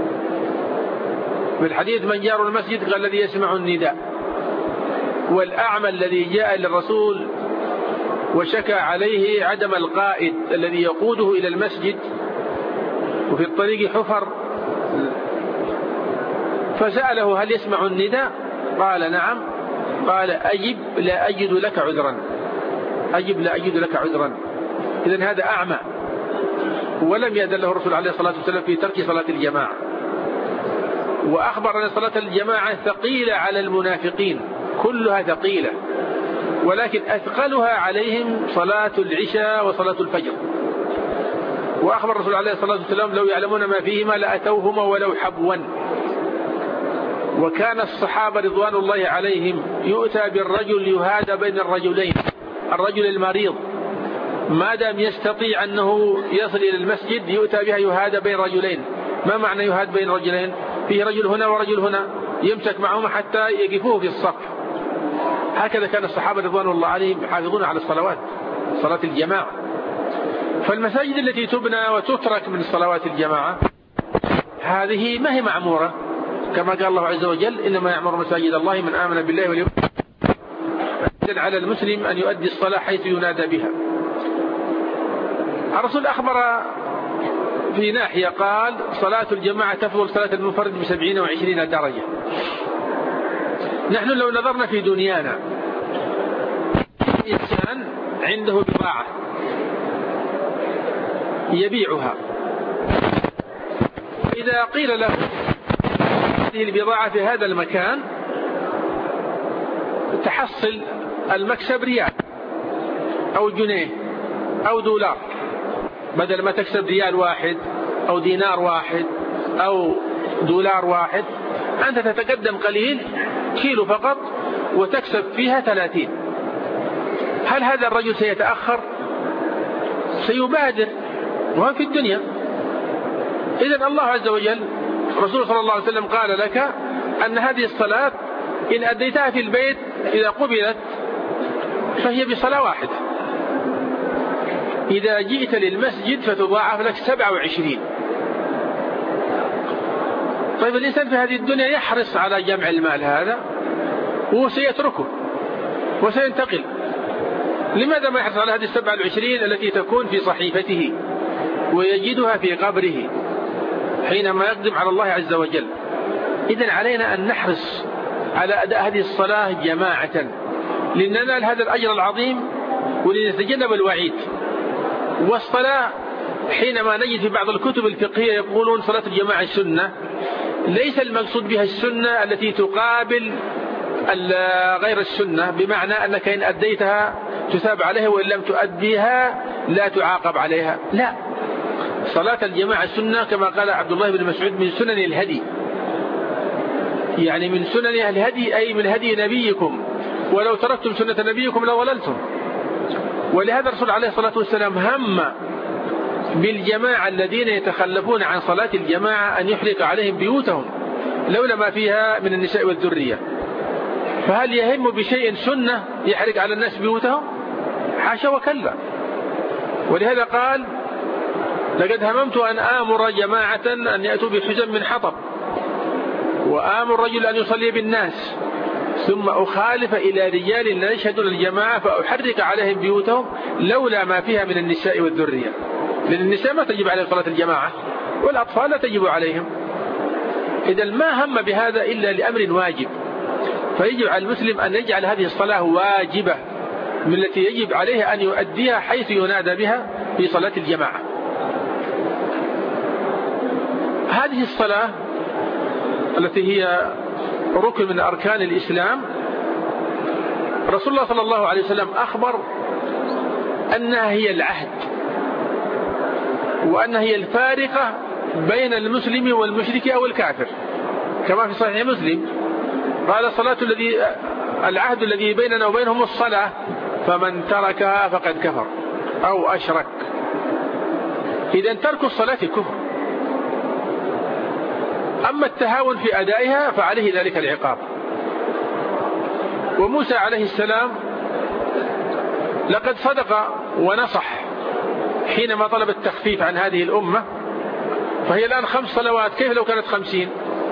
Speaker 2: في الحديث من جار المسجد قال الذي يسمع النداء. والأعمى الذي جاء للرسول وشكى عليه عدم القائد الذي يقوده إلى المسجد وفي الطريق حفر، فسأله هل يسمع النداء؟ قال نعم. قال أجب لا أجد لك عذرا، أجب لا أجد لك عذرا. إذن هذا أعمى، ولم يأذن له الرسول عليه الصلاة والسلام في ترك صلاة الجماعة. وأخبر أن صلاة الجماعة ثقيلة على المنافقين، كلها ثقيلة، ولكن أثقلها عليهم صلاة العشاء وصلاة الفجر. وأخبر الرسول عليه الصلاة والسلام لو يعلمون ما فيهما لأتوهما ولو حبوا. وكان الصحابة رضوان الله عليهم يؤتى بالرجل يهادى بين الرجلين، الرجل المريض ما دام يستطيع أنه يصل إلى المسجد يؤتى بها يهادى بين رجلين. ما معنى يهاد بين رجلين؟ فيه رجل هنا ورجل هنا، يمسك معهما حتى يقفوه في الصف. هكذا كان الصحابة رضوان الله عليهم يحافظون على الصلوات، صلاة الجماعة. فالمساجد التي تبنى وتترك من صلوات الجماعة هذه ما هي معمورة، كما قال الله عز وجل إنما يعمر مساجد الله من آمن بالله واليوم. على المسلم أن يؤدي الصلاة حيث ينادى بها. الرسول أخبر في ناحية قال صلاة الجماعة تفضل صلاة المنفرد ب27 درجة. نحن لو نظرنا في دنيانا، إنسان عنده بضاعة يبيعها، إذا قيل له هذه البضاعة في هذا المكان تحصل المكسب ريال أو جنيه أو دولار، بدل ما تكسب ريال واحد أو دينار واحد أو دولار واحد، أنت تتقدم قليل كيلو فقط وتكسب فيها 30. هل هذا الرجل سيتأخر؟ سيبادر، وهو في الدنيا. إذن الله عز وجل رسول صلى الله عليه وسلم قال لك أن هذه الصلاة إن أديتها في البيت إذا قبلت فهي بصلاة واحدة، إذا جئت للمسجد فتضاعف لك 27. طيب الإنسان في هذه الدنيا يحرص على جمع المال هذا وسيتركه وسينتقل. لماذا ما يحرص على هذه 27 التي تكون في صحيفته ويجدها في قبره حينما يقدم على الله عز وجل؟ إذن علينا أن نحرص على أداء هذه الصلاة جماعة لننال هذا الأجر العظيم ولنتجنب الوعيد. والصلاة حينما نجد في بعض الكتب الفقهية يقولون صلاة الجماعة سنة، ليس المقصود بها السنة التي تقابل غير السنة، بمعنى أنك إن أديتها تثاب عليها وإن لم تؤديها لا تعاقب عليها، لا. صلاة الجماعة سنة كما قال عبد الله بن مسعود من سنن الهدي، يعني من سنن الهدي أي من هدي نبيكم، ولو تركتم سنة نبيكم لضللتم. ولهذا الرسول عليه الصلاة والسلام هم بالجماعة الذين يتخلفون عن صلاة الجماعة أن يحرق عليهم بيوتهم لولا ما فيها من النساء والذرية. فهل يهم بشيء سنة يحرق على الناس بيوتهم؟ حاشا وكلا. ولهذا قال لقد هممت أن آمر جماعة أن يأتوا بحزم من حطب وآمر رجل أن يصلي بالناس ثم أخالف إلى رجال لا يشهدون الجماعة فأحرق عليهم بيوتهم لولا ما فيها من النساء والذرية. لأن النساء ما تجب عليهم صلاة الجماعة والأطفال لا تجب عليهم. إذا ما هم بهذا إلا لأمر واجب، فيجب على المسلم أن يجعل هذه الصلاة واجبة من التي يجب عليه أن يؤديها حيث ينادى بها في صلاة الجماعة. هذه الصلاة التي هي ركن من أركان الإسلام، رسول الله صلى الله عليه وسلم أخبر أنها هي العهد، وأنها هي الفارقة بين المسلم والمشرك أو الكافر، كما في صحيح مسلم قال العهد الذي بيننا وبينهم الصلاة فمن تركها فقد كفر أو أشرك. إذن ترك الصلاة كفر، أما التهاون في أدائها فعليه ذلك العقاب. وموسى عليه السلام لقد صدق ونصح حينما طلب التخفيف عن هذه الأمة، فهي الآن 5 صلوات، كيف لو كانت 50؟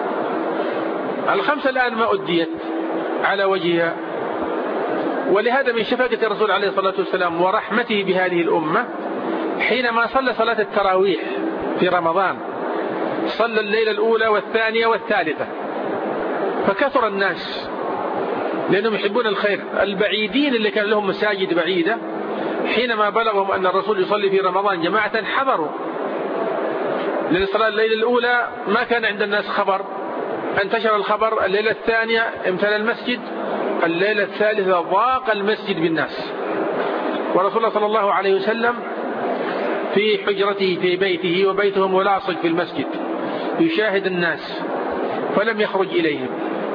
Speaker 2: ال5 الآن ما أديت على وجهها. ولهذا من شفقة الرسول عليه الصلاة والسلام ورحمته بهذه الأمة حينما صلى صلاة التراويح في رمضان صلى الليلة الأولى والثانية والثالثة، فكثر الناس لأنهم يحبون الخير. البعيدين اللي كان لهم مساجد بعيدة حينما بلغهم أن الرسول يصلي في رمضان جماعة حضروا، لأن صلاة الليلة الأولى ما كان عند الناس خبر، انتشر الخبر. الليلة الثانية امتلأ المسجد، الليلة الثالثة ضاق المسجد بالناس. ورسول الله صلى الله عليه وسلم في حجرته في بيته، وبيته ملاصق في المسجد، يشاهد الناس فلم يخرج إليهم.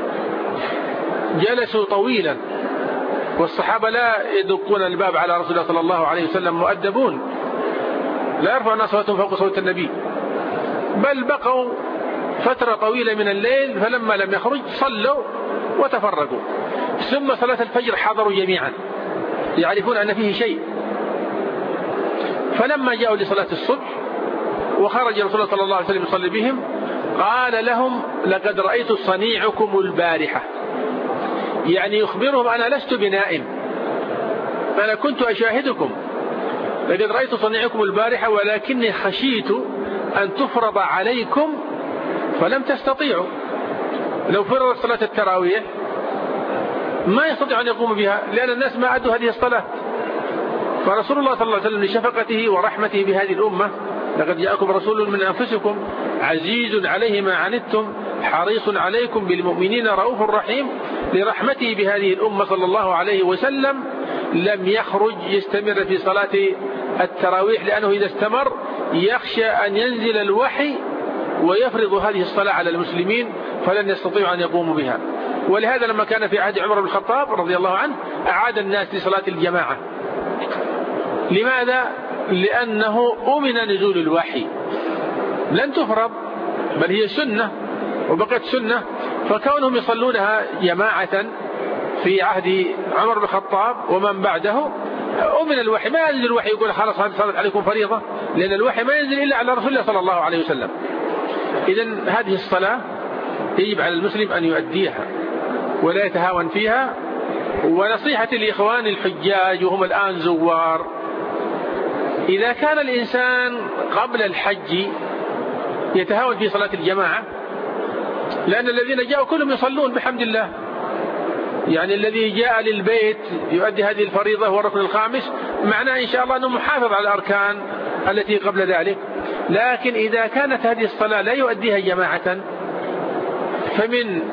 Speaker 2: جلسوا طويلا والصحابة لا يدقون الباب على رسول الله صلى الله عليه وسلم، مؤدبون لا يرفعون أصواتهم فوق صوت النبي، بل بقوا فترة طويلة من الليل، فلما لم يخرج صلوا وتفرقوا. ثم صلاة الفجر حضروا جميعا يعرفون أن فيه شيء، فلما جاءوا لصلاة الصبح وخرج رسول الله صلى الله عليه وسلم يصلي بهم قال لهم لقد رأيت صنيعكم البارحة، يعني يخبرهم أنا لست بنائم، أنا كنت أشاهدكم لقد رأيت صنيعكم البارحة ولكني خشيت أن تفرض عليكم فلم تستطيعوا. لو فرضت صلاة التراويح ما يستطيع أن يقوم بها لأن الناس ما أدوا هذه الصلاة. فرسول الله صلى الله عليه وسلم لشفقته ورحمته بهذه الأمة: لقد جاءكم رسول من أنفسكم عزيز عليه ما عنتم حريص عليكم بالمؤمنين رؤوف رحيم. لرحمته بهذه الأمة صلى الله عليه وسلم لم يخرج يستمر في صلاة التراويح، لأنه إذا استمر يخشى أن ينزل الوحي ويفرض هذه الصلاة على المسلمين فلن يستطيعوا أن يقوموا بها. ولهذا لما كان في عهد عمر بن الخطاب رضي الله عنه أعاد الناس لصلاة الجماعة. لماذا؟ لأنه أمن نزول الوحي، لن تفرض بل هي سنة وبقت سنة، فكونهم يصلونها جماعة في عهد عمر بن الخطاب ومن بعده أمن الوحي. ما ينزل الوحي يقول خلاص هذه صارت عليكم فريضة، لأن الوحي ما ينزل إلا على رسول الله صلى الله عليه وسلم. إذن هذه الصلاة يجب على المسلم أن يؤديها ولا يتهاون فيها. ونصيحة لإخوان الحجاج وهم الآن زوار: إذا كان الإنسان قبل الحج يتهاون في صلاة الجماعة، لأن الذين جاءوا كلهم يصلون بحمد الله، يعني الذي جاء للبيت يؤدي هذه الفريضة والركن الخامس معناه إن شاء الله أنه محافظ على الأركان التي قبل ذلك. لكن إذا كانت هذه الصلاة لا يؤديها جماعة، فمن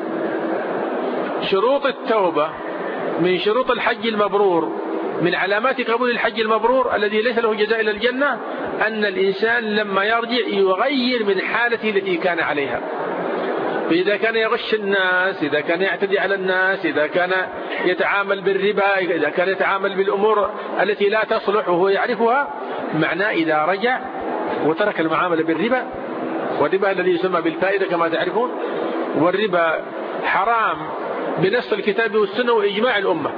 Speaker 2: شروط التوبة، من شروط الحج المبرور، من علامات قبول الحج المبرور الذي ليس له جزاء إلا الجنة، أن الإنسان لما يرجع يغير من حالته التي كان عليها. فإذا كان يغش الناس، إذا كان يعتدي على الناس، إذا كان يتعامل بالربا، إذا كان يتعامل بالأمور التي لا تصلح وهو يعرفها، معناه إذا رجع وترك المعاملة بالربا، والربا الذي يسمى بالفائدة كما تعرفون، والربا حرام بنص الكتاب والسنة وإجماع الأمة.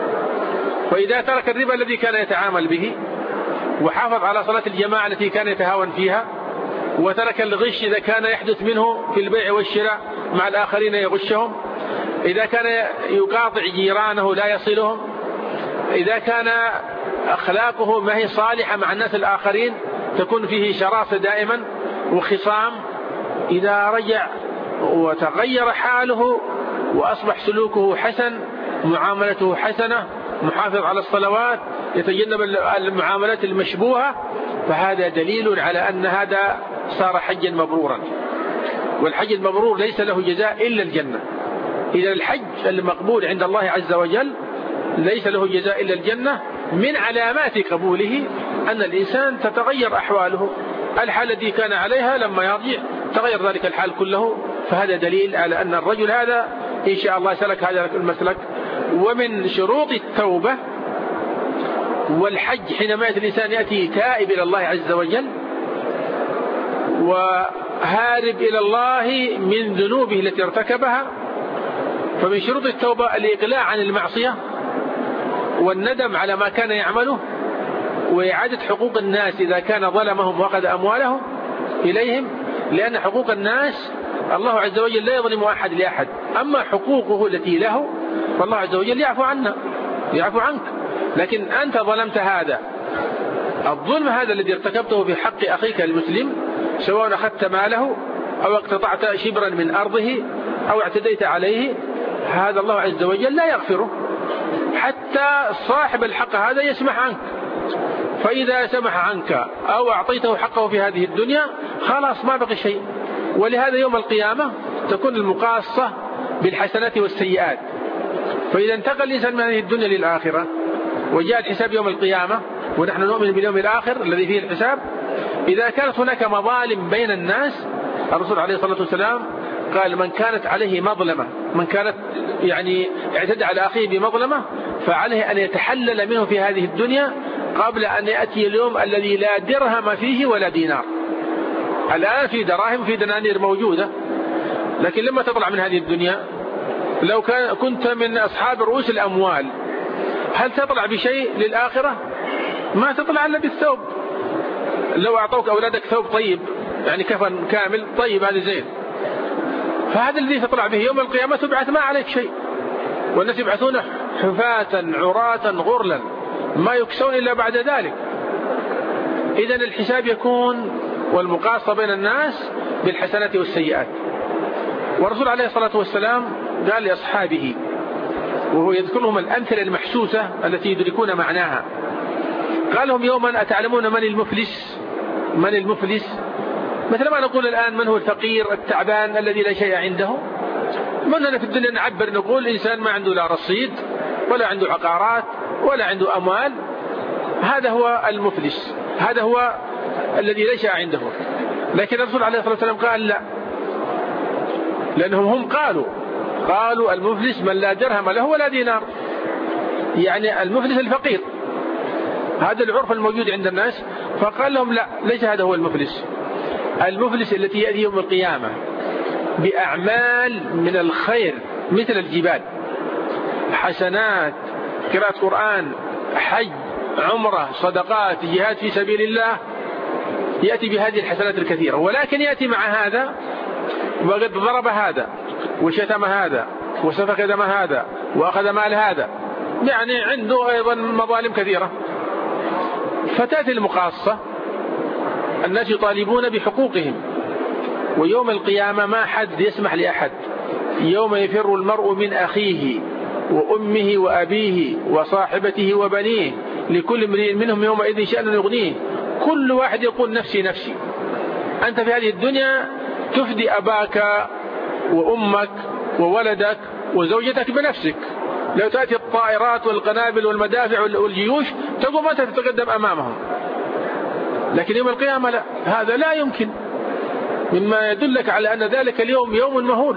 Speaker 2: فإذا ترك الربا الذي كان يتعامل به وحافظ على صلاة الجماعة التي كان يتهاون فيها، وترك الغش إذا كان يحدث منه في البيع والشراء مع الآخرين يغشهم، إذا كان يقاطع جيرانه لا يصلهم، إذا كان أخلاقه ما هي صالحة مع الناس الآخرين تكون فيه شراسة دائما وخصام، إذا رجع وتغير حاله وأصبح سلوكه حسن، معاملته حسنة، محافظ على الصلوات، يتجنب المعاملات المشبوهة، فهذا دليل على أن هذا صار حجا مبرورا. والحج المبرور ليس له جزاء إلا الجنة. إذا الحج المقبول عند الله عز وجل ليس له جزاء إلا الجنة. من علامات قبوله أن الإنسان تتغير أحواله، الحال التي كان عليها لما يرجع تغير ذلك الحال كله، فهذا دليل على أن الرجل هذا إن شاء الله سلك هذا المسلك. ومن شروط التوبة والحج حينما يأتي الإنسان يأتي تائب إلى الله عز وجل وهارب إلى الله من ذنوبه التي ارتكبها. فمن شروط التوبة الإقلاع عن المعصية والندم على ما كان يعمله، وإعادة حقوق الناس إذا كان ظلمهم وأخذ أموالهم إليهم، لأن حقوق الناس الله عز وجل لا يظلم أحد لأحد، أما حقوقه التي له فالله عز وجل يعفو عنها، يعفو عنك. لكن أنت ظلمت هذا، الظلم هذا الذي ارتكبته في حق أخيك المسلم، سواء أخذت ماله أو اقتطعت شبرا من أرضه أو اعتديت عليه، هذا الله عز وجل لا يغفره حتى صاحب الحق هذا يسمح عنك. فإذا سمح عنك أو أعطيته حقه في هذه الدنيا خلاص ما بقي شيء. ولهذا يوم القيامة تكون المقاصة بالحسنات والسيئات. فإذا انتقل الإنسان من هذه الدنيا للآخرة وجاء الحساب يوم القيامة، ونحن نؤمن باليوم الآخر الذي فيه الحساب، إذا كانت هناك مظالم بين الناس، الرسول عليه الصلاة والسلام قال: من كانت عليه مظلمة، من كانت يعني اعتدى على أخيه بمظلمة، فعليه أن يتحلل منه في هذه الدنيا قبل أن يأتي اليوم الذي لا درهم فيه ولا دينار. الآن في دراهم في دنانير موجودة، لكن لما تطلع من هذه الدنيا لو كنت من أصحاب رؤوس الأموال هل تطلع بشيء للآخرة؟ ما تطلع إلا بالثوب. لو أعطوك أولادك ثوب طيب يعني كفن كامل طيب هذا زين، فهذا الذي تطلع به يوم القيامة تبعث ما عليك شيء. والناس يبعثون حفاة عراة غرلا ما يكسون إلا بعد ذلك. إذن الحساب يكون والمقاصة بين الناس بالحسنات والسيئات. والرسول عليه الصلاة والسلام قال لأصحابه وهو يذكر لهم الأمثلة المحسوسة التي يدركون معناها، قال لهم يوما أتعلمون من المفلس؟ من المفلس؟ مثل ما نقول الآن من هو الفقير التعبان الذي لا شيء عنده. مننا في الدنيا نعبر نقول إنسان ما عنده لا رصيد ولا عنده عقارات ولا عنده أموال، هذا هو المفلس، هذا هو الذي لا شيء عنده. لكن الرسول عليه الصلاة والسلام قال لا، لأنهم هم قالوا المفلس من لا درهم له ولا دينار، يعني المفلس الفقير، هذا العرف الموجود عند الناس. فقال لهم لا، ليس هذا هو المفلس. المفلس التي يأتي يوم القيامة بأعمال من الخير مثل الجبال، حسنات، قراءة قرآن، حج، عمرة، صدقات، جهاد في سبيل الله، يأتي بهذه الحسنات الكثيرة، ولكن يأتي مع هذا وقد ضرب هذا وشتم هذا وسفك دم هذا وأخذ مال هذا، يعني عنده أيضا مظالم كثيرة. فتأتي المقاصة، الناس يطالبون بحقوقهم، ويوم القيامة ما حد يسمح لأحد. يوم يفر المرء من أخيه وأمه وأبيه وصاحبته وبنيه لكل امرئ منهم يومئذ شأن يغنيه. كل واحد يقول نفسي نفسي. أنت في هذه الدنيا تفدي أباك وأمك وولدك وزوجتك بنفسك، لو تأتي الطائرات والقنابل والمدافع والجيوش تقوم أنت تتقدم أمامهم. لكن يوم القيامة لا، هذا لا يمكن، مما يدلك على أن ذلك اليوم يوم مهول.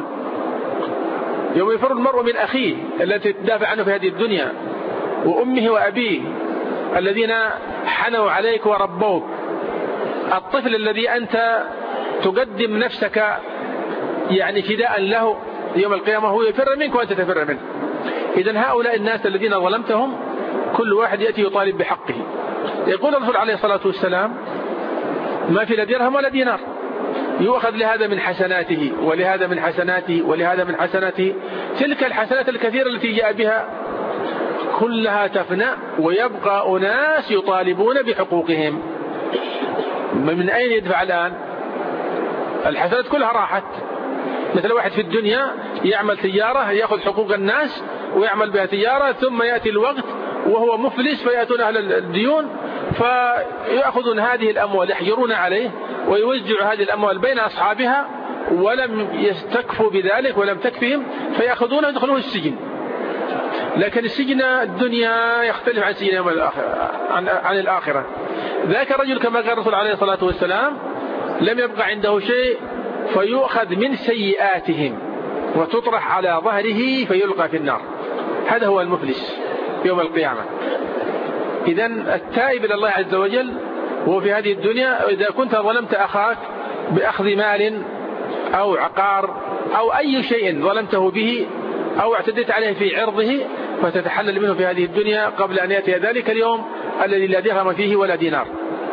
Speaker 2: يوم يفر المرء من أخيه التي تدافع عنه في هذه الدنيا، وأمه وأبيه الذين حنوا عليك وربوك، الطفل الذي أنت تقدم نفسك يعني فداء له، يوم القيامة هو يفر منك وأنت تفر منه. إذن هؤلاء الناس الذين ظلمتهم كل واحد يأتي يطالب بحقه. يقول الرسول عليه الصلاة والسلام ما في لا درهم ولا دينار، يؤخذ لهذا من حسناته ولهذا من حسناته ولهذا من حسناته. تلك الحسنات الكثيرة التي جاء بها كلها تفنى، ويبقى أناس يطالبون بحقوقهم. من أين يدفع الآن؟ الحسنات كلها راحت. مثل واحد في الدنيا يعمل تجارة يأخذ حقوق الناس ويعمل بها تجارة، ثم يأتي الوقت وهو مفلس فيأتون أهل الديون فيأخذون هذه الأموال يحجرون عليه ويوزع هذه الأموال بين أصحابها، ولم يستكفوا بذلك ولم تكفهم فيأخذونها ويدخلون السجن. لكن السجن الدنيا يختلف عن سجن يوم عن الآخرة. ذاك الرجل كما قال الرسول عليه الصلاة والسلام لم يبقى عنده شيء فيؤخذ من سيئاتهم وتطرح على ظهره فيلقى في النار. هذا هو المفلس يوم القيامة. إذن التائب إلى الله عز وجل وهو في هذه الدنيا، إذا كنت ظلمت أخاك بأخذ مال أو عقار أو أي شيء ظلمته به أو اعتديت عليه في عرضه فتتحلل منه في هذه الدنيا قبل أن يأتي ذلك اليوم الذي لا درهم فيه ولا دينار.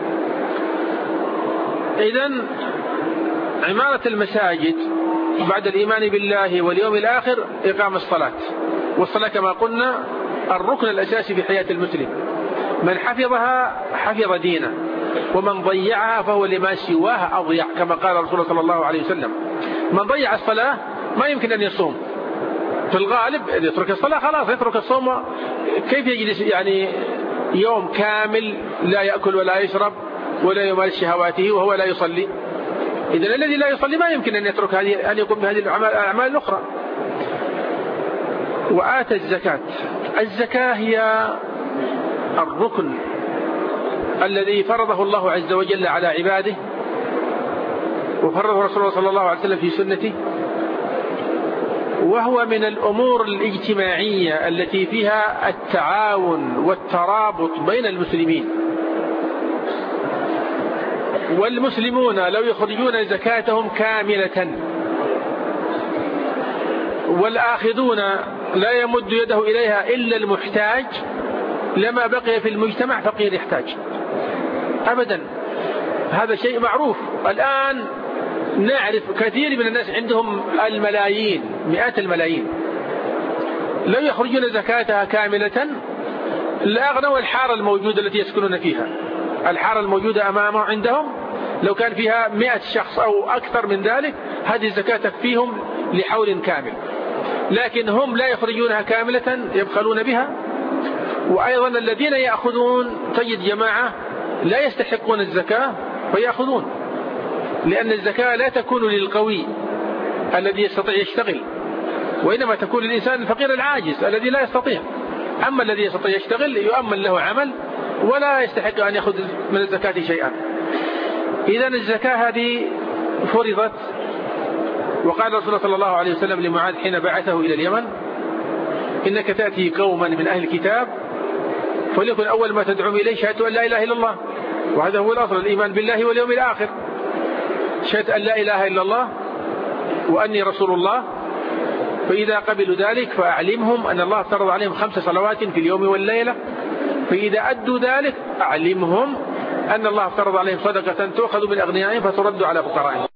Speaker 2: إذن عمارة المساجد بعد الإيمان بالله واليوم الآخر إقام الصلاة، والصلاة كما قلنا الركن الأساسي في حياة المسلم. من حفظها حفظ دينه، ومن ضيعها فهو لما سواها أضيع، كما قال الرسول صلى الله عليه وسلم من ضيع الصلاة ما يمكن أن يصوم. في الغالب يترك الصلاة خلاص يترك الصوم. كيف يجلس يعني يوم كامل لا يأكل ولا يشرب ولا يمارس شهواته وهو لا يصلي؟ إذن الذي لا يصلي ما يمكن أن يترك أن يقوم بهذه الأعمال الأخرى. وآتى الزكاة. الزكاة هي الركن الذي فرضه الله عز وجل على عباده، وفرضه رسول الله صلى الله عليه وسلم في سنته، وهو من الأمور الاجتماعية التي فيها التعاون والترابط بين المسلمين. والمسلمون لو يخرجون زكاتهم كاملة والآخذون لا يمد يده إليها إلا المحتاج لما بقي في المجتمع فقير يحتاج أبدا. هذا شيء معروف. الآن نعرف كثير من الناس عندهم الملايين، مئات الملايين، لو يخرجون زكاتها كاملة لأغنوا الحارة الموجودة التي يسكنون فيها، الحارة الموجودة أمامه عندهم لو كان فيها 100 شخص أو أكثر من ذلك هذه الزكاة تكفيهم لحول كامل، لكن هم لا يخرجونها كاملة يبخلون بها. وأيضا الذين يأخذون تجد جماعة لا يستحقون الزكاة فيأخذون، لأن الزكاة لا تكون للقوي الذي يستطيع يشتغل، وإنما تكون للإنسان الفقير العاجز الذي لا يستطيع. أما الذي يستطيع يشتغل يؤمن له عمل ولا يستحق أن يأخذ من الزكاة شيئا. إذن الزكاة هذه فرضت، وقال رسول الله صلى الله عليه وسلم لمعاذ حين بعثه إلى اليمن: إنك تأتي قوما من أهل الكتاب فليكن أول ما تدعوهم إليه شهادة أن لا إله إلا الله، وهذا هو الأصل، الإيمان بالله واليوم الآخر، شهادة أن لا إله إلا الله وأني رسول الله. فإذا قبلوا ذلك فأعلمهم أن الله افترض عليهم 5 صلوات في اليوم والليلة، فإذا أدوا ذلك أعلمهم أن الله افترض عليهم صدقة تؤخذ من أغنيائهم فترد على فقرائهم.